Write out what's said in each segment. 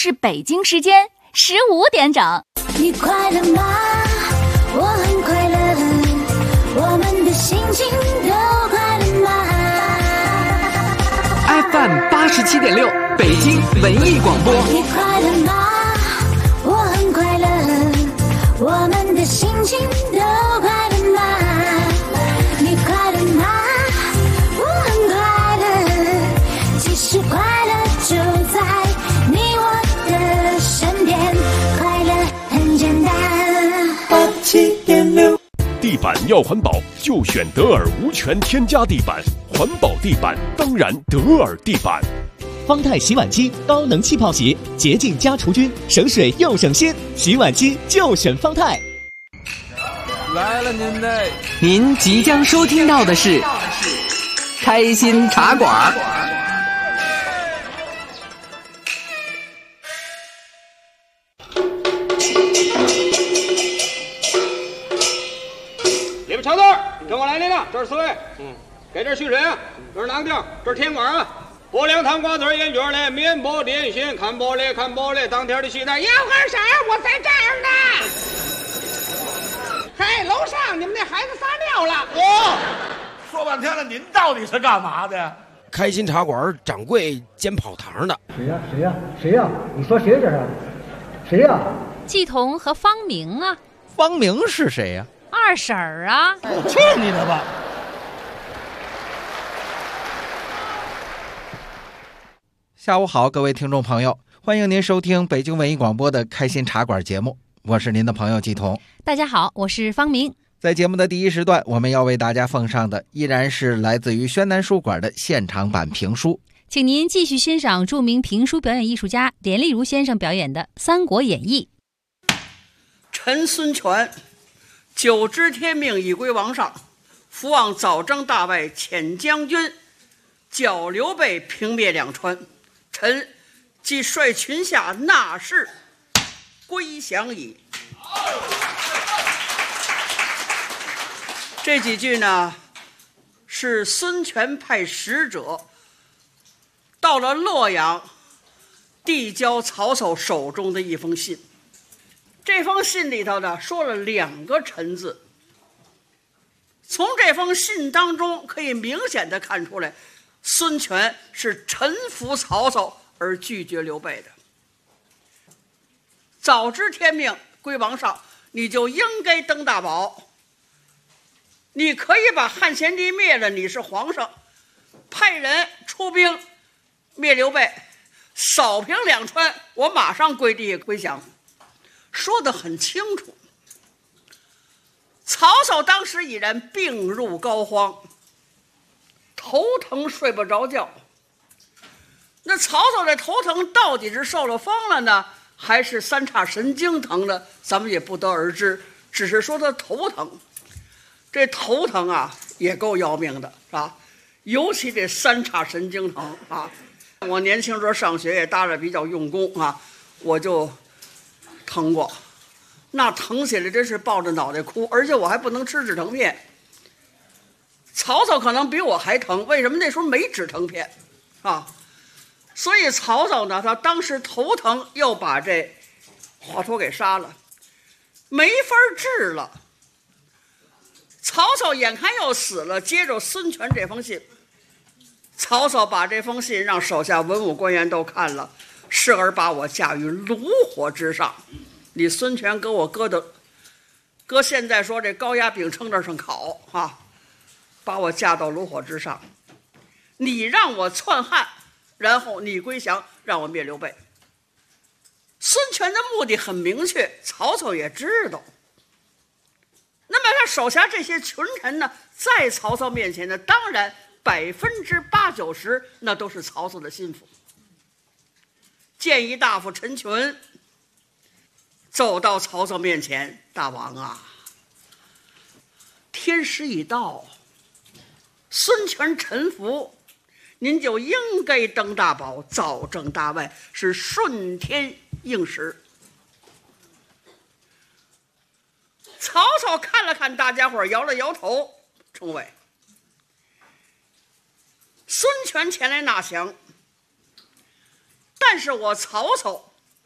是北京时间15点整。 你快乐吗？我很快乐，我们的心情都快乐吗 ？FM 87.6，北京文艺广播。 你快乐吗？我很快乐，我们的心情都快乐吗？你快乐吗？我很快乐，其实快乐就在你我的身边，快乐很简单。87.6， 地板要环保，就选德尔无醛添加地板，环保地板当然德尔地板。 方太洗碗机高能气泡洗，洁净加除菌，省水又省心，洗碗机就选方太。 来了您的， 您即将收听到的是开心茶馆。 里边瞧字，跟我来领了，这是4位。给这续水啊，这是哪个地儿？这是天馆啊。拨凉汤瓜子烟卷嘞，面包点心，看包嘞，当天的戏台，要干啥？我在这儿呢。嘿，楼上你们那孩子撒尿了。 说半天了，您到底是干嘛的？ 开心茶馆掌柜兼跑堂的。 谁呀？你说谁这是？谁呀？ 季彤和方明啊。 方明是谁呀？ 二婶儿啊。 去你的吧！ 下午好，各位听众朋友，欢迎您收听北京文艺广播的开心茶馆节目，我是您的朋友季彤。 大家好，我是方明。 在节目的第一时段，我们要为大家奉上的依然是来自于宣南书馆的现场版评书， 请您继续欣赏著名评书表演艺术家连丽如先生表演的《三国演义》。 臣孙权久知天命，已归王上，伏望早征大外，遣将军剿刘备，平灭两川。臣即率群下纳仕归降矣。这几句呢，是孙权派使者到了洛阳，递交曹操手中的一封信。这封信里头呢，说了2个臣字。从这封信当中可以明显的看出来，孙权是臣服曹操而拒绝刘备的。早知天命归王上，你就应该登大宝，你可以把汉献帝灭了，你是皇上，派人出兵灭刘备，扫平两川，我马上归地归降，说得很清楚。曹操当时已然病入膏肓，头疼睡不着觉。那曹操这头疼到底是受了风了呢，还是三叉神经疼呢？咱们也不得而知，只是说他头疼。这头疼啊，也够要命的，是吧？尤其这三叉神经疼啊！我年轻时候上学也搭着比较用功啊，我就疼过，那疼起来真是抱着脑袋哭，而且我还不能吃止疼片。曹操可能比我还疼，为什么？那时候没止疼片啊。所以曹操呢，他当时头疼，又把这华佗给杀了，没法治了。曹操眼看要死了，接着孙权这封信，曹操把这封信让手下文武官员都看了，是而把我架于炉火之上。你孙权给我搁现在说这高压饼铛上烤啊，把我架到炉火之上，你让我篡汉，然后你归降，让我灭刘备。孙权的目的很明确，曹操也知道。那么他手下这些群臣呢，在曹操面前呢，当然80%、90%那都是曹操的心腹。谏议大夫陈群走到曹操面前，大王啊，天时已到，孙权臣服，您就应该登大宝，早征大外，是顺天应时。曹操看了看大家伙，摇了摇头，称谓孙权前来纳降，但是我曹操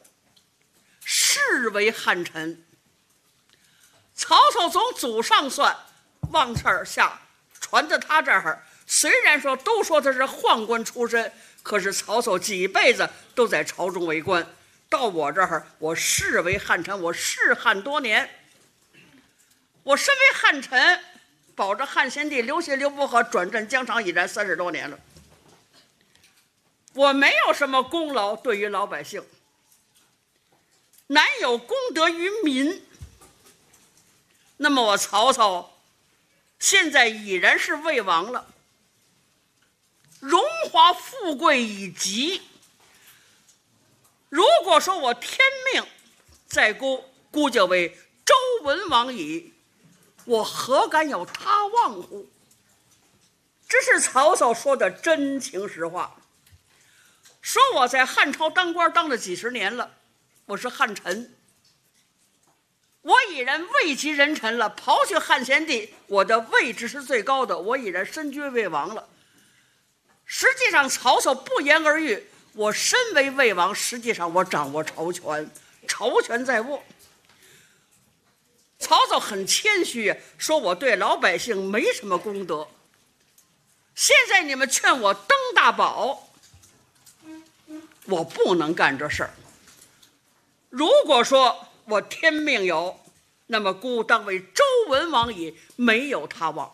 视为汉臣。曹操从祖上算，往这儿下传到他这儿，虽然说都说他是宦官出身，可是曹操几辈子都在朝中为官，到我这儿我视为汉臣，我仕汉多年。我身为汉臣，保着汉献帝刘协、刘伯和转战疆场以战30多年了，我没有什么功劳对于老百姓，难有功德于民。那么我曹操现在已然是魏王了，荣华富贵已极。如果说我天命在孤就为周文王矣，我何敢有他望乎？这是曹操说的真情实话。说我在汉朝当官当了几十年了，我是汉臣，我已然位极人臣了，刨去汉献帝，我的位置是最高的，我已然身居魏王了。实际上曹操不言而喻，我身为魏王，实际上我掌握朝权，朝权在握。曹操很谦虚，说我对老百姓没什么功德。现在你们劝我登大宝，我不能干这事儿。如果说我天命有，那么孤当为周文王矣，没有他望。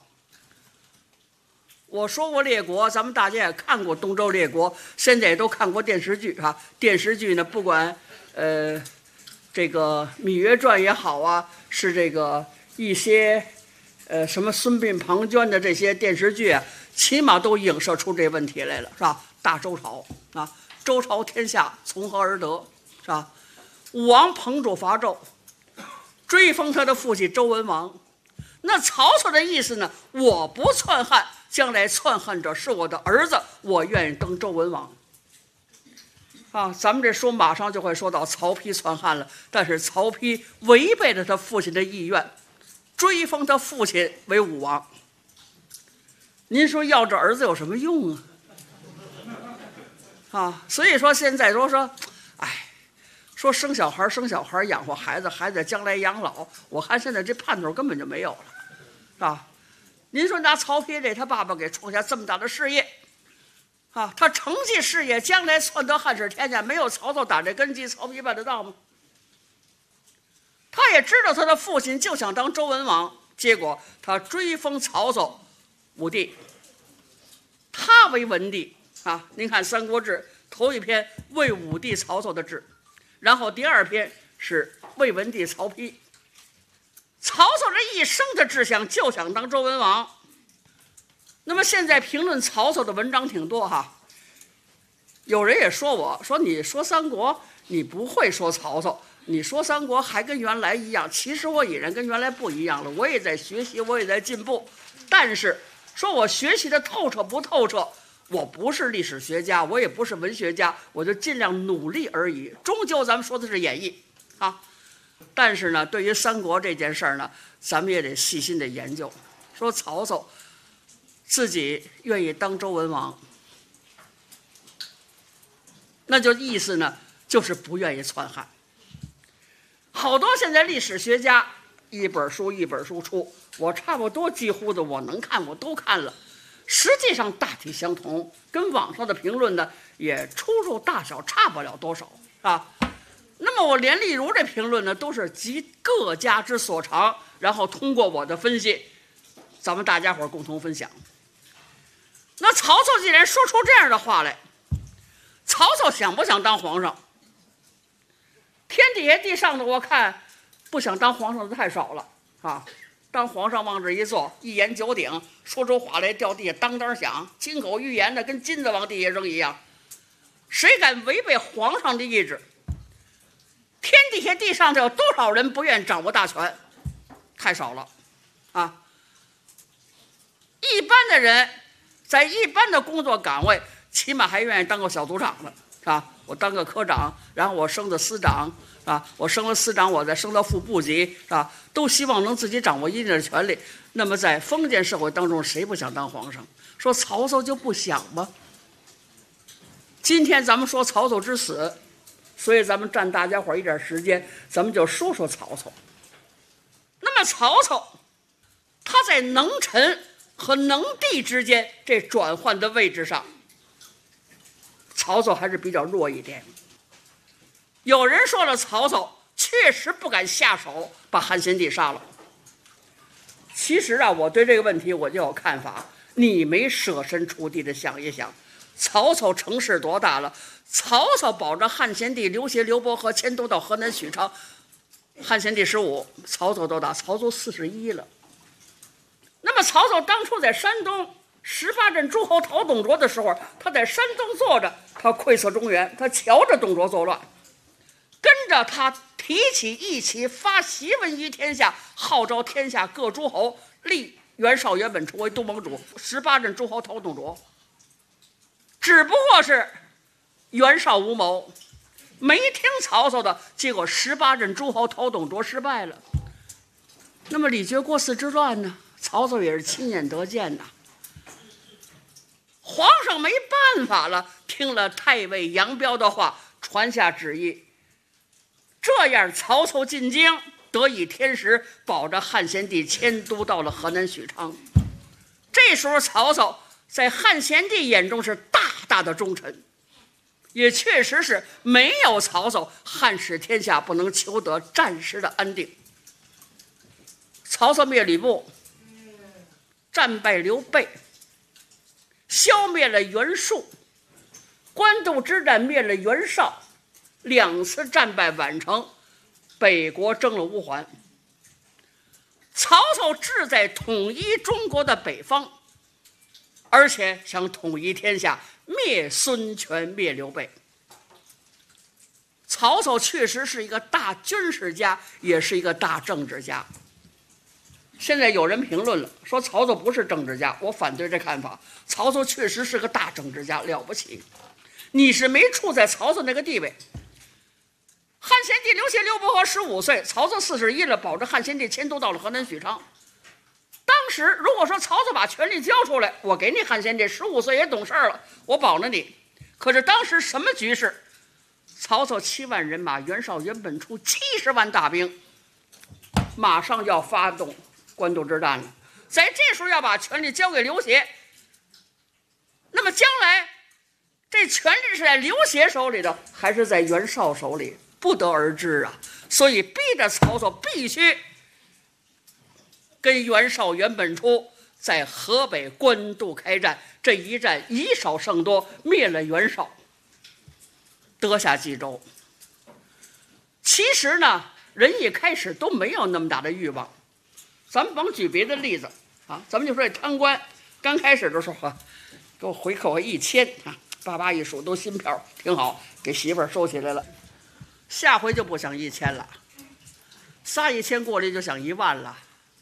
我说过列国，咱们大家也看过东周列国，现在也都看过电视剧啊。电视剧呢，不管这个《芈月传》也好啊，是这个一些什么孙膑、庞涓的这些电视剧啊，起码都影射出这问题来了，是吧？大周朝啊，周朝天下从何而得，是吧？武王彭主伐纣，追封他的父亲周文王。那曹操的意思呢？我不篡汉，将来篡汉者是我的儿子，我愿意登周文王。啊，咱们这书马上就会说到曹丕篡汉了，但是曹丕违背了他父亲的意愿，追封他父亲为武王。您说要这儿子有什么用啊？啊，所以说现在都说，哎，说生小孩养活孩子，孩子将来养老，我看现在这盼头根本就没有了，是吧？您说拿曹丕这他爸爸给创下这么大的事业，啊，他承继事业，将来篡得汉室天下，没有曹操打这根基，曹丕办得到吗？他也知道他的父亲就想当周文王，结果他追封曹操武帝，他为文帝啊。您看《三国志》头一篇为武帝曹操的志，然后第二篇是为文帝曹丕。曹操这一生的志向就想当周文王。那么现在评论曹操的文章挺多哈，有人也说我说你说三国你不会说曹操，你说三国还跟原来一样。其实我已然跟原来不一样了，我也在学习，我也在进步。但是说我学习的透彻不透彻，我不是历史学家，我也不是文学家，我就尽量努力而已。终究咱们说的是演绎啊。但是呢，对于三国这件事儿呢，咱们也得细心的研究。说曹操自己愿意当周文王，那就意思呢，就是不愿意篡汉。好多现在历史学家一本书一本书出，我差不多几乎的我能看我都看了，实际上大体相同，跟网上的评论呢也出入大小差不了多少啊。那么我连丽如这评论呢，都是集各家之所长，然后通过我的分析，咱们大家伙共同分享。那曹操既然说出这样的话来，曹操想不想当皇上？天底下地上的我看不想当皇上的太少了啊！当皇上往这一坐，一言九鼎，说出话来掉地下当当响，金口玉言的跟金子往地下扔一样。谁敢违背皇上的意志？天底下地上的有多少人不愿掌握大权？太少了啊！一般的人在一般的工作岗位，起码还愿意当个小组长的，是吧？我当个科长，然后我升到司长，是吧？我升了司长，我再升到副部级，是吧？都希望能自己掌握一定的权利。那么在封建社会当中，谁不想当皇上？说曹操就不想吗？今天咱们说曹操之死， 所以咱们占大家伙一点时间，咱们就说说曹操。那么曹操他在能臣和能帝之间这转换的位置上，曹操还是比较弱一点。有人说了，曹操确实不敢下手把汉献帝杀了。其实啊，我对这个问题我就有看法。你没设身处地的想一想，曹操成事多大了？曹操保着汉献帝、刘协、刘伯和迁都到河南许昌，汉献帝15，曹操多大？曹操41了。那么曹操当初在山东18镇诸侯讨董卓的时候，他在山东坐着，他窥测中原，他瞧着董卓作乱，跟着他提起义旗，发檄文于天下，号召天下各诸侯立袁绍、袁本初为都盟主，18镇诸侯讨董卓。只不过是袁绍无谋，没听曹操的，结果18镇诸侯讨董卓失败了。那么李傕郭汜之乱呢？曹操也是亲眼得见呐。皇上没办法了，听了太尉杨彪的话，传下旨意，这样曹操进京，得以天时，保着汉献帝迁都到了河南许昌。这时候曹操在汉献帝眼中是大大的忠臣，也确实是没有曹操，汉室天下不能求得暂时的安定。曹操灭吕布，战败刘备，消灭了袁术，官渡之战灭了袁绍，2次战败宛城，北国征了乌桓。曹操志在统一中国的北方，而且想统一天下，灭孙权，灭刘备。曹操确实是一个大军事家，也是一个大政治家。现在有人评论了，说曹操不是政治家，我反对这看法。曹操确实是个大政治家，了不起。你是没处在曹操那个地位。汉献帝、刘协、刘伯和15岁，曹操41了，保着汉献帝迁都到了河南许昌。当时如果说曹操把权力交出来，我给你汉献帝，15岁也懂事了，我保着你。可是当时什么局势？曹操7万人马，袁绍、袁本初70万大兵，马上要发动官渡之战了。在这时候要把权力交给刘协，那么将来这权力是在刘协手里的，还是在袁绍手里，不得而知啊。所以逼着曹操必须跟袁绍、袁本初在河北官渡开战。这一战以少胜多，灭了袁绍，得下冀州。其实呢，人一开始都没有那么大的欲望。咱们甭举别的例子啊，咱们就说这贪官，刚开始的时候给我回扣1000啊，爸爸一数都新票，挺好，给媳妇儿收起来了。下回就不想1000了，撒1000过来就想1万了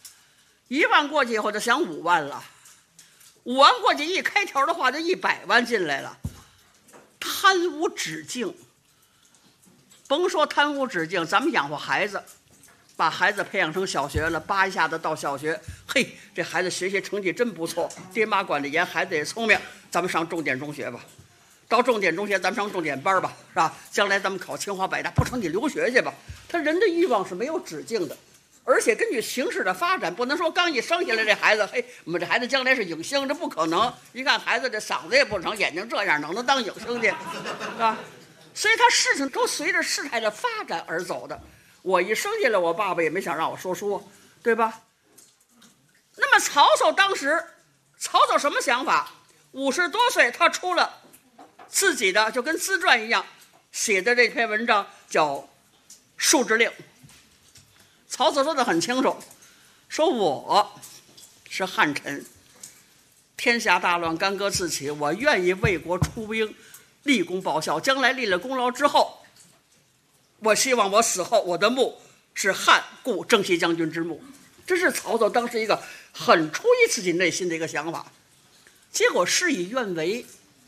，1万过去以后就想5万了，5万过去一开条的话就100万进来了。贪无止境，甭说贪无止境，咱们养活孩子，把孩子培养成小学了，叭一下子到小学，嘿，这孩子学习成绩真不错，爹妈管得严，孩子也聪明，咱们上重点中学吧。到重点中学，咱们上重点班吧，是吧？将来咱们考清华北大，不成你留学去吧。他人的欲望是没有止境的，而且根据形势的发展，不能说刚一生下来这孩子，嘿，我们这孩子将来是影星，这不可能。一看孩子这嗓子也不成，眼睛这样，能当影星去，是吧？所以他事情都随着事态的发展而走的。我一生下来，我爸爸也没想让我说书，对吧？那么曹操当时，曹操什么想法？50多岁，他出了自己的就跟自传一样写的这篇文章，叫《述之令》。曹操说得很清楚，说我是汉臣，天下大乱，干戈四起，我愿意为国出兵，立功报效。将来立了功劳之后，我希望我死后我的墓是汉故征西将军之墓。这是曹操当时一个很出于自己内心的一个想法。结果事与愿违。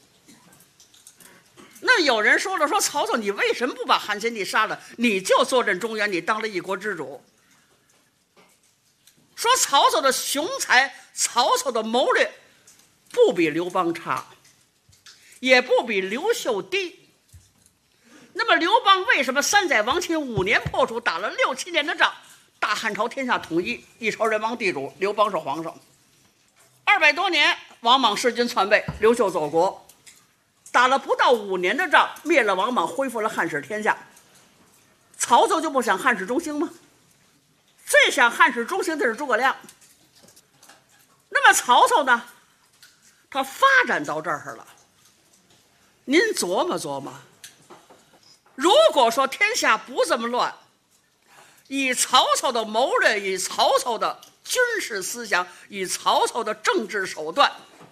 那有人说了，说曹操你为什么不把汉献帝杀了，你就坐镇中原，你当了一国之主。说曹操的雄才，曹操的谋略不比刘邦差，也不比刘秀低， 那么刘邦为什么山寨王秦5年破楚，打了6、7年的仗，大汉朝天下统一，一朝人王地主，刘邦是皇上。200多年，王莽弑君篡位，刘秀走国，打了不到5年的仗，灭了王莽，恢复了汉室天下。曹操就不想汉室中兴吗？最想汉室中兴的是诸葛亮。那么曹操呢？他发展到这儿了。您琢磨琢磨，如果说天下不这么乱，以曹操的谋略，以曹操的军事思想，以曹操的政治手段，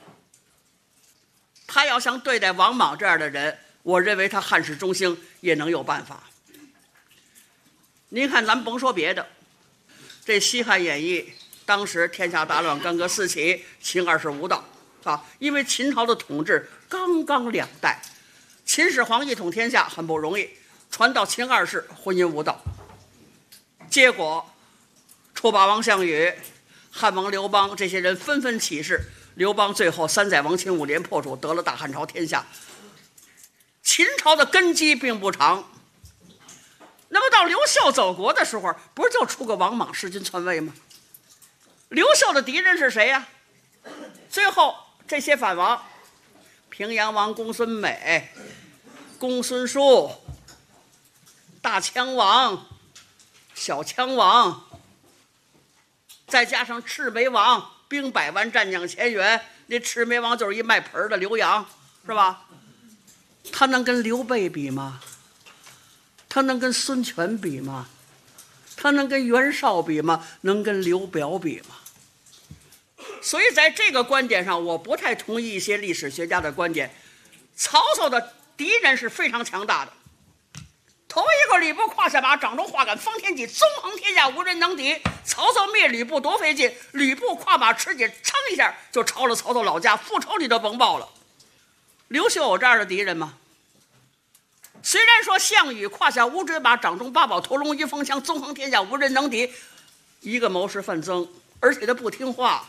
他要想对待王莽这样的人，我认为他汉室中兴也能有办法。您看，咱甭说别的，这《西汉演义》当时天下大乱，干戈四起，秦二世无道啊！因为秦朝的统治刚刚2代，秦始皇一统天下很不容易，传到秦二世婚姻无道，结果楚霸王项羽、汉王刘邦这些人纷纷起事，刘邦最后山寨王秦5年破楚，得了大汉朝天下。秦朝的根基并不长。那么到刘秀走国的时候，不是就出个王莽弑君篡位吗？刘秀的敌人是谁呀？最后这些反王，平阳王公孙美、公孙述、大羌王、小羌王，再加上赤眉王，兵100万，战将1000员，那赤眉王就是一卖盆的刘洋，是吧？他能跟刘备比吗？他能跟孙权比吗？他能跟袁绍比吗？能跟刘表比吗？所以在这个观点上，我不太同意一些历史学家的观点。曹操的敌人是非常强大的。头一个吕布胯下马，掌中画杆，方天戟，纵横天下无人能敌。曹操灭吕布多费劲，吕布跨马持戟，噌一下就抄了曹操老家，复仇你都甭报了。刘秀有这样的敌人吗？虽然说项羽胯下乌骓马，掌中8宝头龙一风枪，纵横天下无人能敌，一个谋士范增，而且他不听话。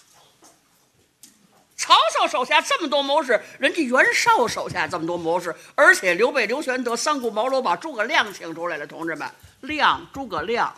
曹操手下这么多谋士，人家袁绍手下这么多谋士，而且刘备、刘玄德、三顾茅庐把诸葛亮请出来了，同志们，诸葛亮。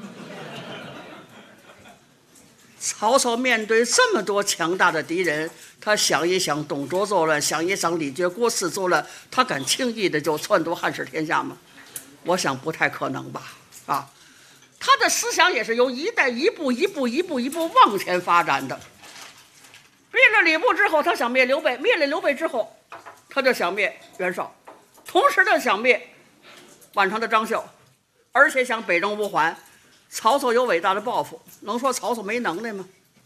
曹操面对这么多强大的敌人，他想一想董卓作乱，想一想李傕、郭汜作乱，他敢轻易的就篡夺汉室天下吗？我想不太可能吧。啊，他的思想也是由一步一步往前发展的。灭了吕布之后，他想灭刘备；灭了刘备之后，他就想灭袁绍，同时他想灭宛城的张绣，而且想北征乌桓。曹操有伟大的抱负，能说曹操没能耐吗？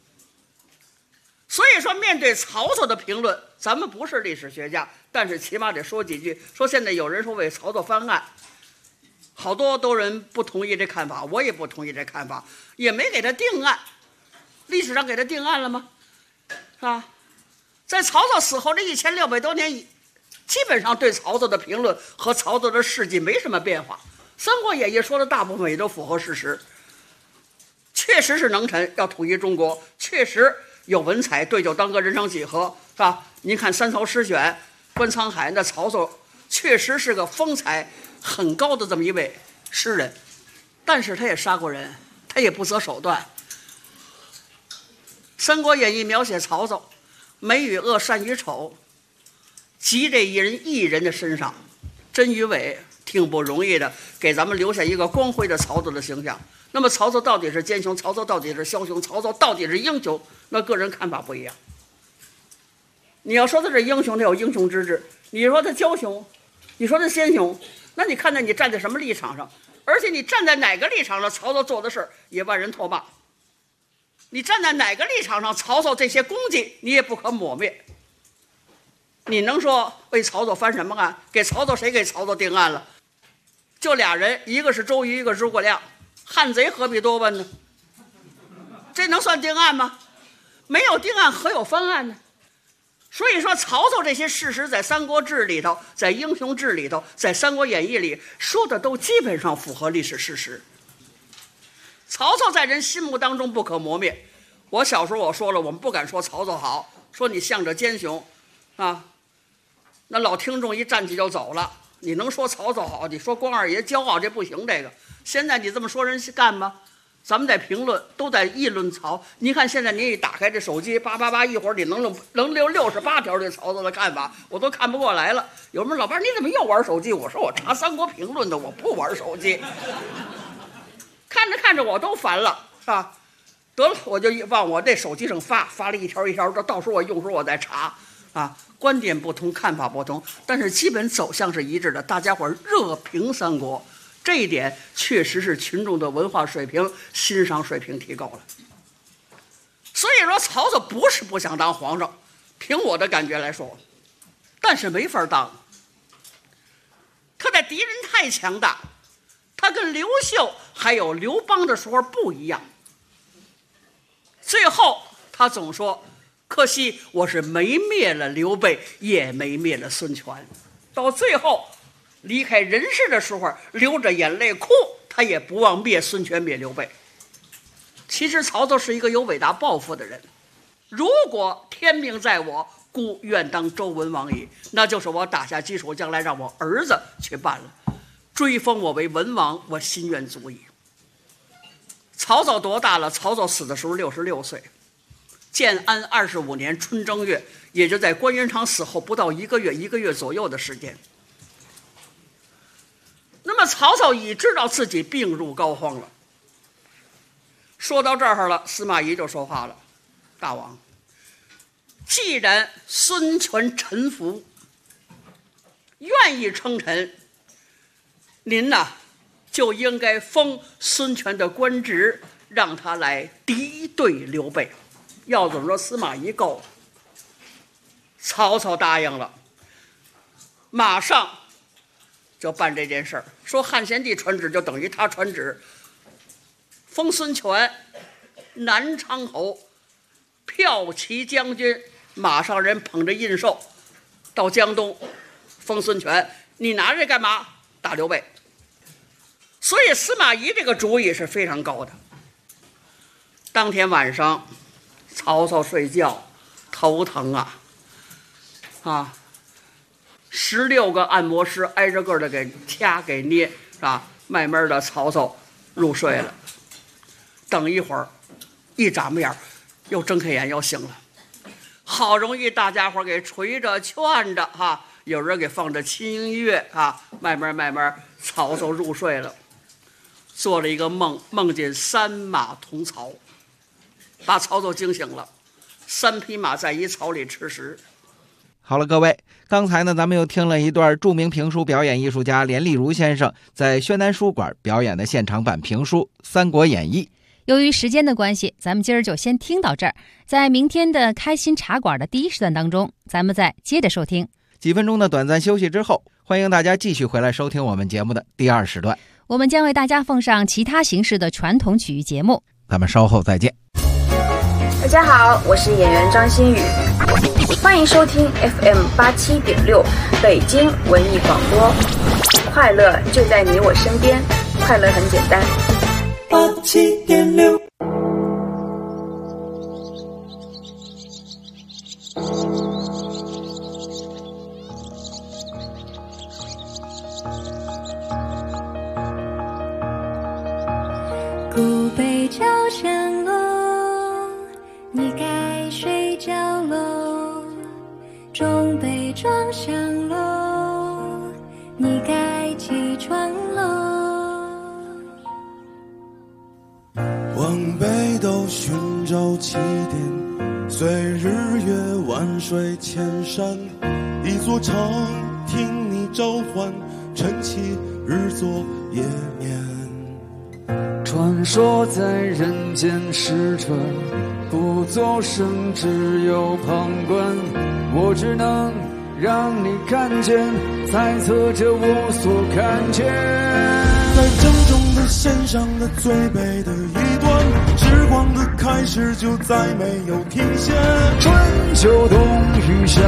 所以说，面对曹操的评论，咱们不是历史学家，但是起码得说几句。说现在有人说为曹操翻案，好多都人不同意这看法，我也不同意这看法，也没给他定案。历史上给他定案了吗？啊，在曹操死后这1600多年，基本上对曹操的评论和曹操的事迹没什么变化。《三国演义》说的大部分也都符合事实，确实是能臣，要统一中国，确实有文采，对酒当歌，人生几何，是吧？您看《三曹诗选》，观沧海，那曹操确实是个风采很高的这么一位诗人，但是他也杀过人，他也不择手段。《三国演义》描写曹操美与恶，善与丑，集这一人的身上，真与伪挺不容易的，给咱们留下一个光辉的曹操的形象。那么曹操到底是奸雄，曹操到底是枭雄，曹操到底是英雄，那个人看法不一样。你要说他是英雄，他有英雄之志；你说他枭雄，你说他奸雄，那你看在你站在什么立场上，而且你站在哪个立场上，曹操做的事也万人唾骂。你站在哪个立场上，曹操这些功绩你也不可抹灭。你能说为曹操翻什么案？给曹操谁给曹操定案了？就俩人，一个是周瑜，一个是诸葛亮。汉贼何必多问呢？这能算定案吗？没有定案，何有翻案呢？所以说，曹操这些事实在《三国志》里头，在《英雄志》里头，在《三国演义》里说的都基本上符合历史事实。曹操在人心目当中不可磨灭。我小时候我说了，我们不敢说曹操好，说你向着奸雄啊，那老听众一站起就走了。 你能说曹操好，你说关二爷骄傲，这不行。这个现在你这么说人干吗？咱们在评论都在议论曹。你看现在你一打开这手机，叭叭叭，一会儿你能留68条对曹操的看法，我都看不过来了。有人老伴你怎么又玩手机？我说我查三国评论的，我不玩手机。看着看着我都烦了，是吧？得了，我就往我这手机上发了一条一条的，到时候我用时候我再查啊。观点不同，看法不同，但是基本走向是一致的。大家伙热评三国。这一点确实是群众的文化水平、欣赏水平提高了。所以说，曹操不是不想当皇上，凭我的感觉来说，但是没法当。他的敌人太强大，他跟刘秀还有刘邦的时候不一样。最后他总说：“可惜我是没灭了刘备，也没灭了孙权。”到最后。离开人世的时候，流着眼泪哭，他也不忘灭孙权、灭刘备。其实曹操是一个有伟大抱负的人。如果天命在我，故愿当周文王矣，那就是我打下基础，将来让我儿子去办了，追封我为文王，我心愿足矣。曹操多大了？曹操死的时候66岁，建安25年春正月，也就在关云长死后不到一个月左右的时间。那么曹操已知道自己病入膏肓了。说到这儿了，司马懿就说话了：“大王，既然孙权臣服，愿意称臣，您呐就应该封孙权的官职，让他来敌对刘备。”要怎么说，司马懿够了。曹操答应了，马上就办这件事儿，说汉献帝传旨就等于他传旨，封孙权南昌侯，骠骑将军，马上人捧着印绶到江东，封孙权，你拿着干嘛？打刘备。所以司马懿这个主意是非常高的。当天晚上，曹操睡觉头疼啊，16个按摩师挨着个的给掐给捏，是吧？慢慢的曹操入睡了。等一会儿，一眨巴眼，又睁开眼又醒了。好容易大家伙给捶着劝着哈，有人给放着轻音乐啊，慢慢曹操入睡了。做了一个梦，梦见3马同槽，把曹操惊醒了。3匹马在一槽里吃食。 好了，各位，刚才呢，咱们又听了一段著名评书表演艺术家连丽如先生在宣南书馆表演的现场版评书《三国演义》。 由于时间的关系，咱们今儿就先听到这儿。在明天的开心茶馆的第1时段当中，咱们再接着收听。 几分钟的短暂休息之后，欢迎大家继续回来收听我们节目的第2时段。 我们将为大家奉上其他形式的传统曲艺节目。 咱们稍后再见。 大家好，我是演员张馨予，欢迎收听 FM 87.6北京文艺广播。快乐就在你我身边，快乐很简单。 87.6。 古北朝山楼，你该睡觉喽。中北庄上楼，你该起床喽。 往北斗寻找起点，随日月万水千山，一座城听你召唤，晨起日作夜眠。 传说在人间使者，不作声，只有旁观。我只能让你看见，猜测着我所看见。 在正中的线上的最北的一端，时光的开始就再没有停歇。 春秋冬雨夏，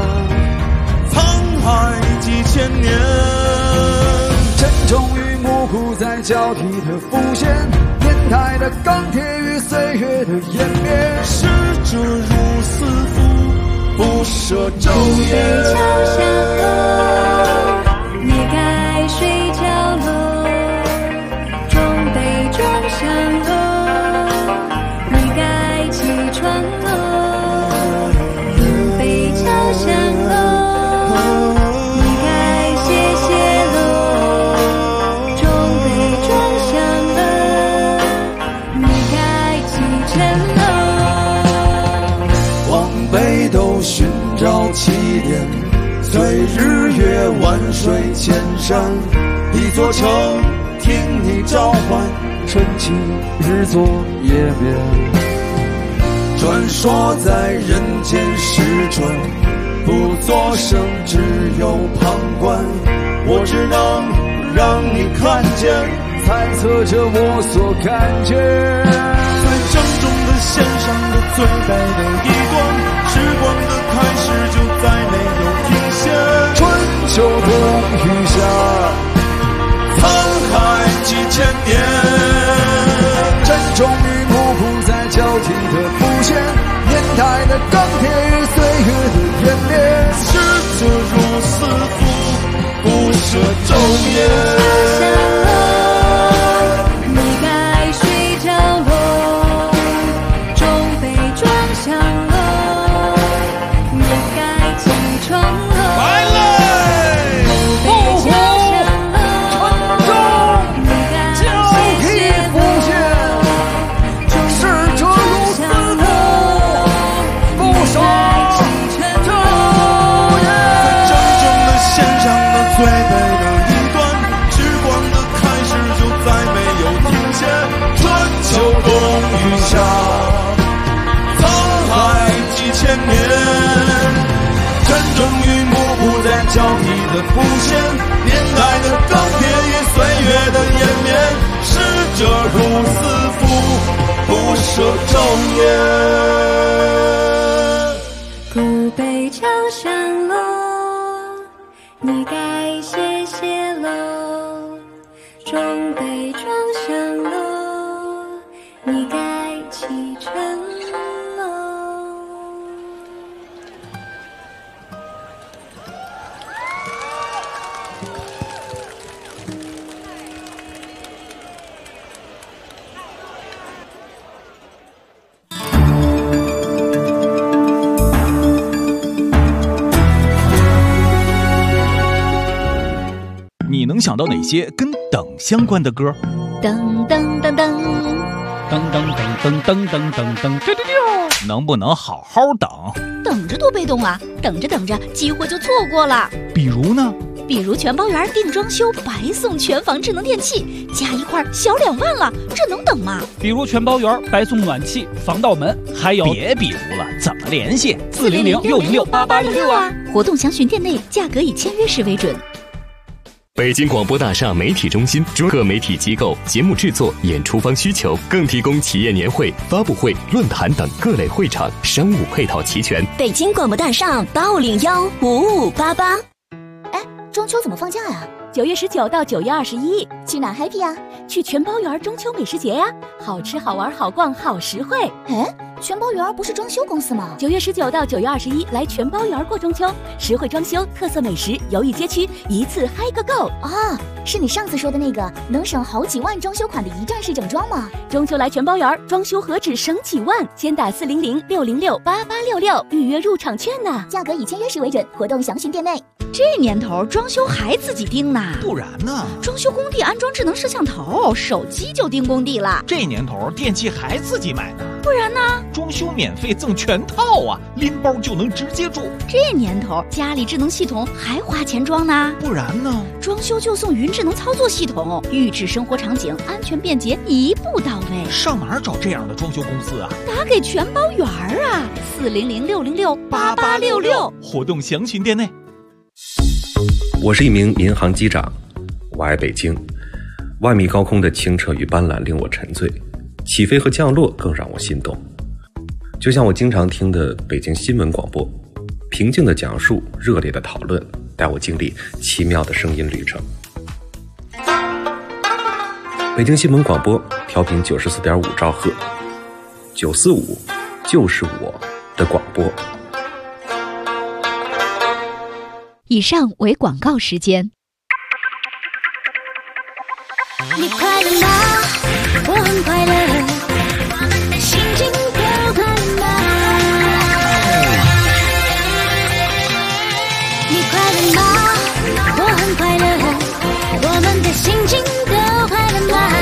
沧海几千年。 沉重与模糊在交替的浮现，年代的钢铁与岁月的湮灭。 逝者如斯夫，不舍昼夜。 桥下楼， 你该睡觉了，钟被撞响了，你该起床了，铃被敲响了，你该谢谢了，钟被撞响了，你该启程了。 往北斗寻找起点，随日月万水千山，一座城听你召唤， 春晴日作夜眠。 传说在人间时转，不作声，只有旁观。我只能让你看见， 猜测着我所看见。 最郑重的献上的最美的一段，时光的开始就再没有停歇。 春秋冬雨夏， 沧海几千年， 真终于幕布在交替的浮现，年代的钢铁与岁月的演练， 逝者如斯夫，不舍昼夜。交替的浮现，年代的钢铁与岁月的延绵，逝者如斯夫，不舍昼夜。 鼓被敲响了，你该谢谢了，钟被撞响了，你该启程了。 你能想到哪些跟等相关的歌？ 噔噔噔噔噔噔噔噔噔噔噔噔，能不能好好等？ 等着多被动啊！等着等着，机会就错过了。 比如呢？ 比如全包园定装修，白送全房智能电器，加一块小2万了，这能等吗？ 比如全包园白送暖气、防盗门，还有别比如了，怎么联系 ？400-606-8866啊！活动详询店内，价格以签约时为准。 北京广播大厦媒体中心各媒体机构节目制作、演出方需求，更提供企业年会、发布会、论坛等各类会场，商务配套齐全。 北京广播大厦8501-5588。 哎，中秋怎么放假呀？9月19到9月21，去哪 happy 呀？去全包园中秋美食节呀，好吃好玩好逛好实惠。 哎，全包园不是装修公司吗 ？9月19到9月21来全包园过中秋，实惠装修、特色美食、游艺街区，一次嗨个够啊！是你上次说的那个能省好几万装修款的一站式整装吗？ 中秋来全包园，装修何止省几万，先打400-606-8866预约入场券呢， 价格以签约时为准，活动详询店内。 这年头装修还自己盯呢？ 不然呢？ 装修工地安装智能摄像头，手机就盯工地了。 这年头电器还自己买呢？ 不然呢？ 装修免费赠全套啊，拎包就能直接住。 这年头家里智能系统还花钱装呢？ 不然呢？ 装修就送云智能操作系统，预制生活场景，安全便捷，一步到位。 上哪儿找这样的装修公司啊？ 打给全包园啊，400-606-8866， 活动详询店内。 我是一名民航机长，我爱北京。万米高空的清澈与斑斓令我沉醉，起飞和降落更让我心动。就像我经常听的北京新闻广播，平静的讲述，热烈的讨论，带我经历奇妙的声音旅程。北京新闻广播调频94.5兆赫，945就是我的广播。 以上为广告时间。 你快乐吗？我很快乐，心情都快乐吗？你快乐吗？我很快乐，我们的心情都快乐吗？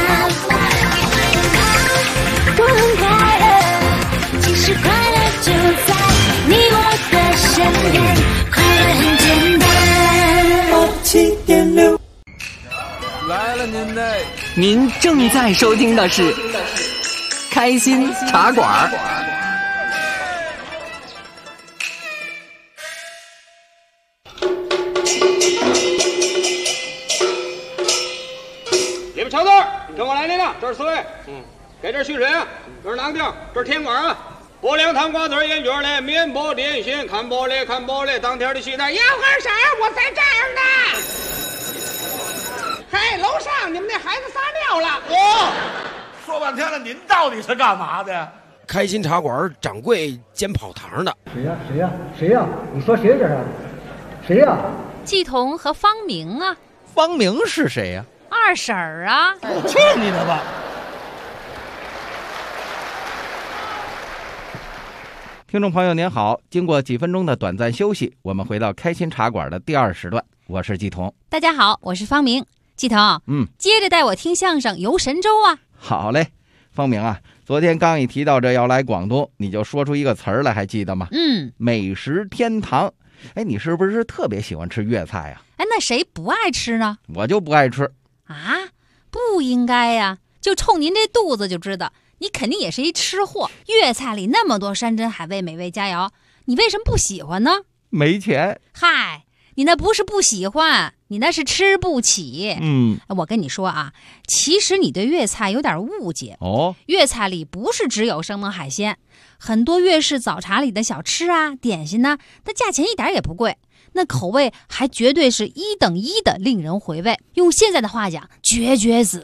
我很快乐，其实快乐就在你我的身边，快乐很简单。7.6 来了您正在收听的是开心茶馆。 你们瞧字儿，跟我来您了，这是4位。给这续水啊，这是囊丁，这是甜管啊。拨凉糖瓜子烟卷嘞，面包点心，看玻璃，当天的戏台，要喝啥？我在这儿呢。嘿，楼上你们那孩子撒尿了。 说半天了，您到底是干嘛的？ 开心茶馆掌柜煎跑堂的。 谁呀？你说谁这是？谁呀？ 季彤和方明啊。 方明是谁呀？ 二婶儿啊。 去你的吧！ 听众朋友您好，经过几分钟的短暂休息，我们回到开心茶馆的第2时段，我是季彤。 大家好，我是方明。季彤，接着带我听相声游神州啊。 好嘞，方明啊，昨天刚一提到这要来广东，你就说出一个词儿来，还记得吗？美食天堂。哎，你是不是特别喜欢吃粤菜啊？ 哎，那谁不爱吃呢？ 我就不爱吃啊，不应该呀，就冲您这肚子就知道。你肯定也是一吃货，粤菜里那么多山珍海味美味佳肴，你为什么不喜欢呢？ 没钱。 嗨，你那不是不喜欢，你那是吃不起。我跟你说啊，其实你对粤菜有点误解哦。 粤菜里不是只有生猛海鲜，很多粤式早茶里的小吃啊、点心呢，那价钱一点也不贵。那口味还绝对是1等1的，令人回味。用现在的话讲，绝子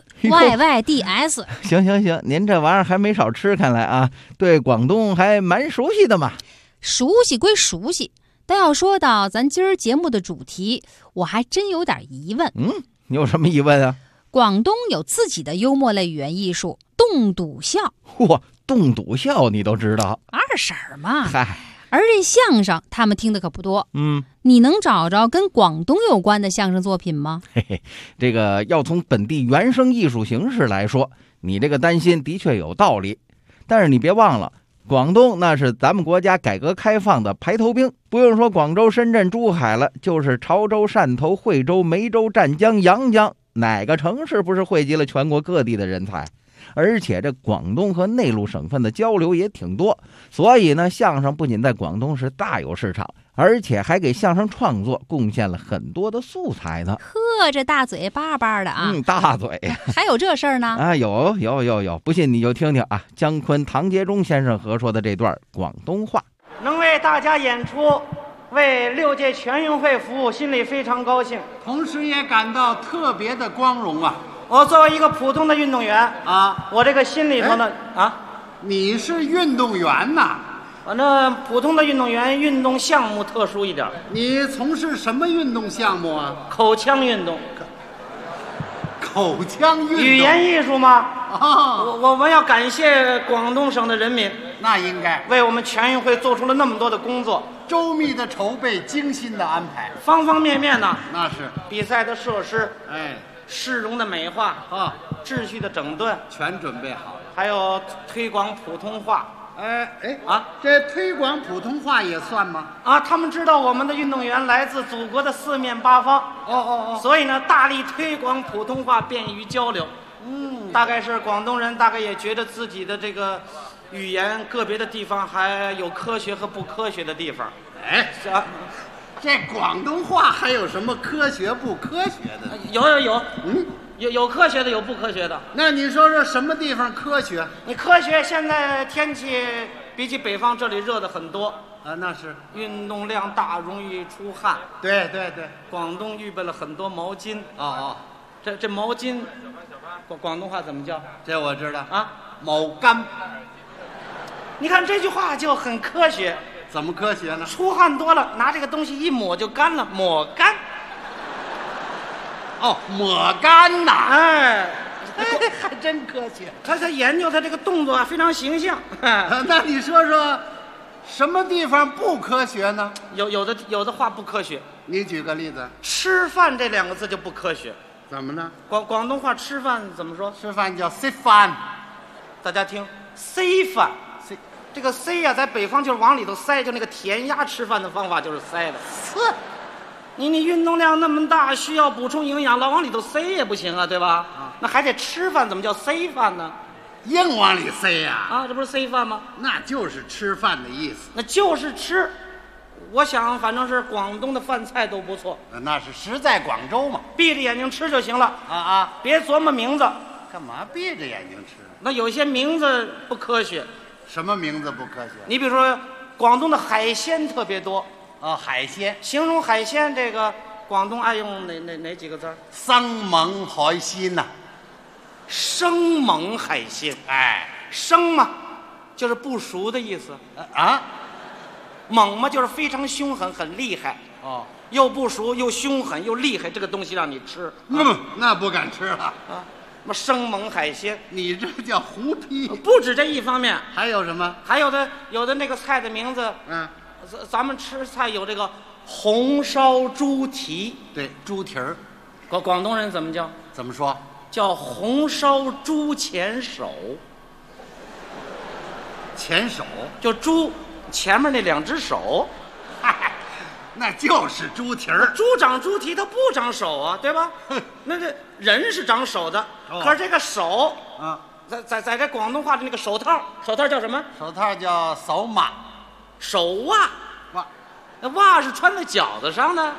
YYDS。 行，您这玩意儿还没少吃，看来啊，对广东还蛮熟悉的嘛。 熟悉归熟悉，但要说到咱今儿节目的主题，我还真有点疑问。 你有什么疑问啊？ 广东有自己的幽默类语言艺术冻笃笑。 嚯，冻笃笑你都知道？ 二婶儿嘛。 嗨。 而这相声他们听的可不多。你能找着跟广东有关的相声作品吗？ 这个要从本地原生艺术形式来说，你这个担心的确有道理。但是你别忘了，广东那是咱们国家改革开放的排头兵，不用说广州、深圳、珠海了，就是潮州、汕头、惠州、梅州、湛江、阳江，哪个城市不是汇集了全国各地的人才？而且这广东和内陆省份的交流也挺多，所以呢，相声不仅在广东是大有市场，而且还给相声创作贡献了很多的素材呢。 呵，这大嘴巴巴的啊！ 大嘴还有这事儿呢？ 啊，有，不信你就听听啊，姜昆、唐杰忠先生合说的这段广东话。 能为大家演出，为6届全运会服务，心里非常高兴， 同时也感到特别的光荣啊！ 我作为一个普通的运动员啊，我这个心里头呢你是运动员呐？ 反正普通的运动员，运动项目特殊一点。 你从事什么运动项目啊？ 口腔运动。 口腔运动？ 语言艺术吗？我们要感谢广东省的人民， 那应该为我们全运会做出了那么多的工作， 周密的筹备，精心的安排， 方方面面呢。 那是比赛的设施，市容的美化秩序的整顿， 全准备好了。 还有推广普通话。 这推广普通话也算吗？ 他们知道我们的运动员来自祖国的4面8方，所以呢，大力推广普通话，便于交流。大概是广东人，大概也觉得自己的这个语言个别的地方还有科学和不科学的地方。 这广东话还有什么科学不科学的？ 有科学的，有不科学的。 那你说说什么地方科学？ 你科学，现在天气比起北方这里热的很多那是运动量大，容易出汗。 对， 广东预备了很多毛巾。这毛巾，广东话怎么叫？ 这我知道毛巾。 你看这句话就很科学。 怎么科学呢？ 出汗多了，拿这个东西一抹就干了，抹干。 抹干呐！ 还真科学。 他研究他这个动作啊，非常形象。 那你说说，什么地方不科学呢？ 有的话不科学。 你举个例子。 吃饭这2个字就不科学。 怎么呢？ 广东话吃饭怎么说？ 吃饭叫食飯， 大家听，C饭。这个 C 呀，在北方就是往里头塞，就那个填鸭吃饭的方法就是塞的。你运动量那么大，需要补充营养，老往里头塞也不行啊，对吧？那还得吃饭，怎么叫 C 饭呢？ 硬往里塞呀！ 啊，这不是 C 饭吗？ 那就是吃饭的意思。 那就是吃。我想，反正是广东的饭菜都不错。 那是实在广州嘛。 闭着眼睛吃就行了。别琢磨名字。 干嘛闭着眼睛吃？ 那有些名字不科学。 什么名字不科学？ 你比如说，广东的海鲜特别多。 海鲜。 形容海鲜这个，广东爱用哪几个字？ 生猛海鲜呐。 生猛海鲜。 哎， 生嘛，就是不熟的意思。猛嘛，就是非常凶狠，很厉害。又不熟又凶狠又厉害，这个东西让你吃， 那不敢吃了啊！什么生猛海鲜， 你这叫胡批。 不止这一方面， 还有什么？ 还有的那个菜的名字，咱们吃菜有这个红烧猪蹄， 对，猪蹄儿。 广东人怎么叫？ 怎么说？ 叫红烧猪前手。 前手就猪前面那2只手。 那就是猪蹄儿。 猪长猪蹄，它不长手啊，对吧？那这人是长手的，可是这个手啊， 在这广东话的那个手套叫什么？ 手套叫手马， 手袜。那袜是穿在脚子上的，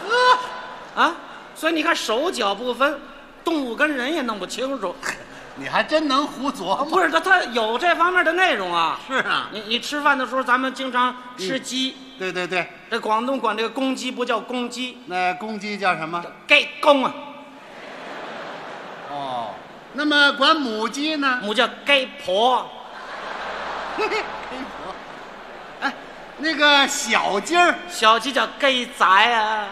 所以你看手脚不分，动物跟人也弄不清楚。 你还真能胡琢磨。 不是，它有这方面的内容啊。 是啊， 你吃饭的时候，咱们经常吃鸡。 对对对， 这广东管这个公鸡不叫公鸡， 那公鸡叫什么？ 鸡公啊。 那么管母鸡呢？ 母叫鸡婆。 鸡婆。哎，那个小鸡儿， 小鸡叫鸡仔啊。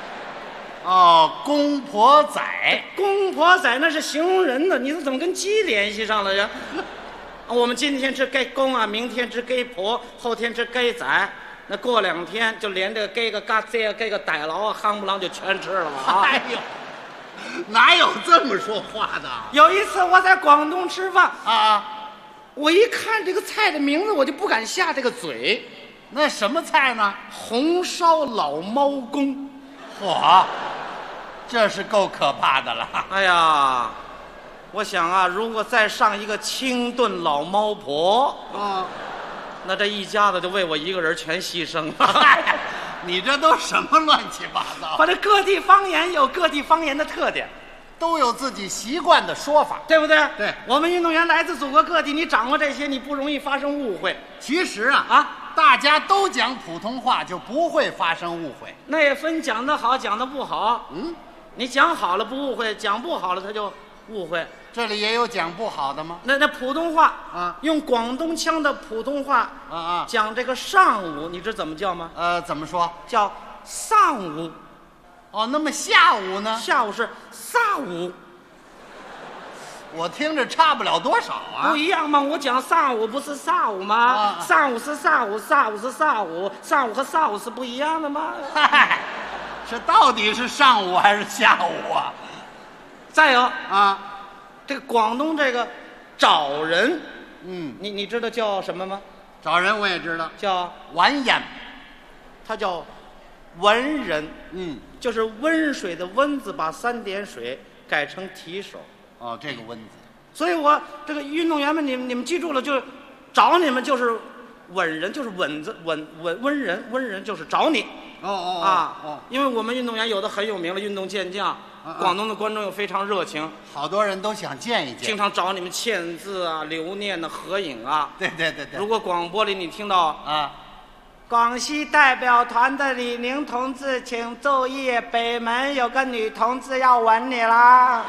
公婆仔。 公婆仔那是形容人的，你怎么跟鸡联系上了呀？我们今天吃鸡公啊，明天吃鸡婆，后天吃鸡仔。那过2天就连这个给个嘎子啊，给个逮牢啊，夯不啷就全吃了嘛！ 哎呦，哪有这么说话的？ 有一次我在广东吃饭我一看这个菜的名字，我就不敢下这个嘴。 那什么菜呢？ 红烧老猫公。 嚯，这是够可怕的了。 哎呀，我想啊，如果再上一个清炖老猫婆那这一家子就为我一个人全牺牲了。 你这都什么乱七八糟？ 反正各地方言有各地方言的特点， 都有自己习惯的说法， 对不对？ 对， 我们运动员来自祖国各地，你掌握这些，你不容易发生误会。 其实大家都讲普通话，就不会发生误会。 那也分讲得好，讲得不好。你讲好了不误会，讲不好了他就误会。 这里也有讲不好的吗？ 那普通话用广东腔的普通话讲这个上午，你知怎么叫吗？ 怎么说？ 叫上午。 那么下午呢？ 下午是上午。 我听着差不了多少啊。 不一样吗？我讲上午不是下午吗？上午是下午，下午是下午，上午和下午是不一样的吗？ 嗨，这到底是上午还是下午啊？ 再有这个广东这个找人，你知道叫什么吗？ 找人我也知道， 叫完颜， 他叫文人，就是温水的温字，把3点水改成提手。 这个温字。 所以我这个运动员们，你们记住了，就找你们就是稳人，就是稳字温人就是找你。因为我们运动员有的很有名的运动健将。广东的观众又非常热情， 好多人都想见一见， 经常找你们签字啊、留念的合影啊。 对。 如果广播里你听到广西代表团的李宁同志，请注意，北门有个女同志要吻你啦，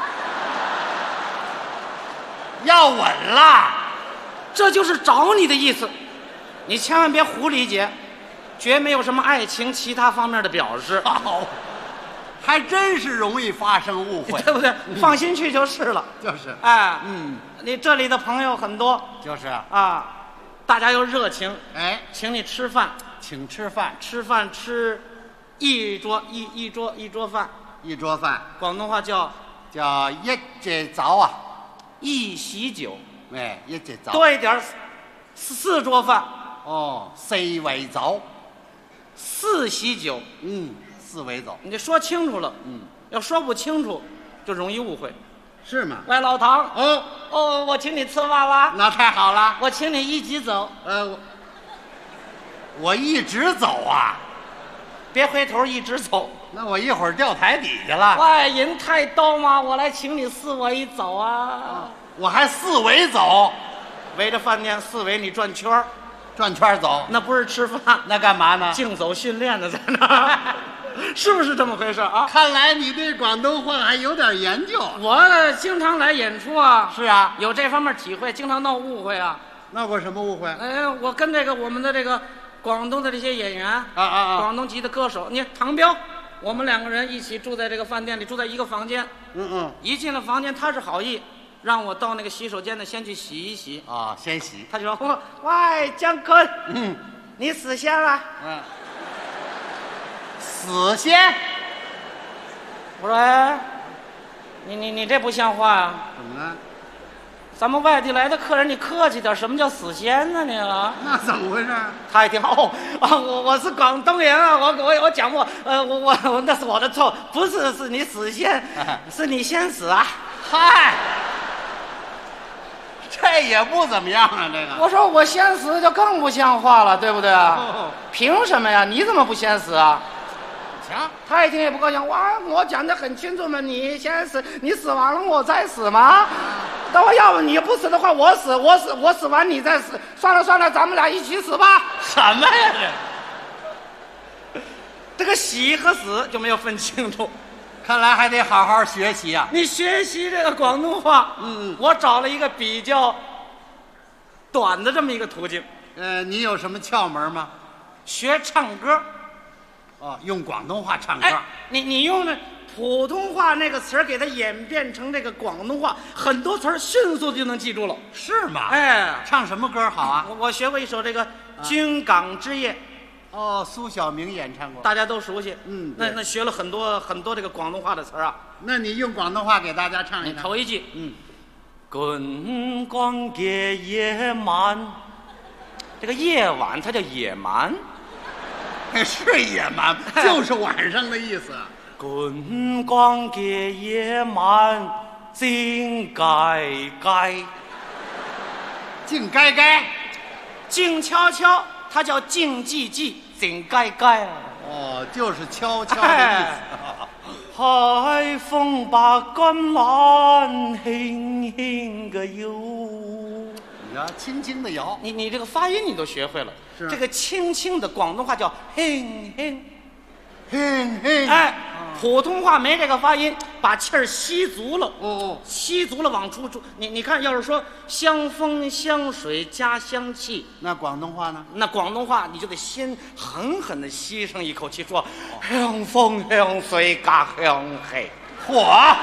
要吻啦， 这就是找你的意思，你千万别胡理解，绝没有什么爱情其他方面的表示。 还真是容易发生误会， 对不对？放心去就是了。 就是， 哎，你这里的朋友很多， 就是啊，大家又热情， 哎， 请你吃饭， 请吃饭， 吃一桌饭， 一桌饭， 广东话叫一隻酒啊， 一喜酒， 哎，一隻酒， 多一点4桌饭， 哦，4圍酒 ，4喜酒 ，4圍酒， 你得说清楚了，要说不清楚就容易误会， 是吗？ 喂，老唐，我请你吃饭了， 那太好了， 我请你一起走， 我一直走啊， 别回头一直走， 那我一会儿掉台底下了。 喂，人太逗吗？我来请你4围走啊， 我还4围走， 围着饭店4围你转圈走， 那不是吃饭， 那干嘛呢？ 竞走训练的在那儿，是不是这么回事啊？ 看来你对广东话还有点研究。 我经常来演出啊。 是啊， 有这方面体会，经常闹误会啊。 闹过什么误会？ 我跟我们的这个广东的这些演员广东籍的歌手，你唐彪，我们2个人一起住在这个饭店里，住在一个房间。一进了房间，他是好意。让我到那个洗手间呢，先去洗一洗啊，先洗。 他就说：“喂，姜昆，你死仙了。” 死仙？ 我说：“你这不像话啊！ 怎么了？ 咱们外地来的客人，你客气点，什么叫死仙呢？你啊？ 那怎么回事？” 他一听，我是广东人啊，我讲过，我那是我的错，不是你死仙，是你先死啊！ 嗨。这也不怎么样啊，这个。 我说我先死就更不像话了，对不对？凭什么呀？你怎么不先死啊？ 行， 他一听也不高兴。哇，我讲得很清楚嘛，你先死，你死完了我再死吗？那我要不你不死的话，我死完你再死。算了，咱们俩一起死吧。 什么呀这个喜和死就没有分清楚。 看来还得好好学习啊！ 你学习这个广东话，我找了一个比较短的这么一个途径。 你有什么窍门吗？ 学唱歌。 用广东话唱歌。 你用那普通话那个词儿给它演变成这个广东话，很多词儿迅速就能记住了。 是吗？唱什么歌好啊？ 我学过一首这个《军港之夜》。 苏小明演唱过， 大家都熟悉。那学了很多这个广东话的词儿啊。 那你用广东话给大家唱一唱。 头一句，滚光的夜晚，这个夜晚它叫野蛮， 是野蛮，就是晚上的意思。 滚光的夜晚，静该该， 静该该， 静悄悄。它叫静寂寂，静该该啊！ 就是悄悄的意思。 海风把橄榄轻轻地摇， 轻轻的摇。 你这个发音你都学会了。 是这个轻轻的广东话叫轻轻， 轻轻。 普通话没这个发音，把气儿吸足了。吸足了往出。你看，要是说香风香水加香气， 那广东话呢？ 那广东话你就得先狠狠地吸上一口气，说香风香水加香气。 嚯！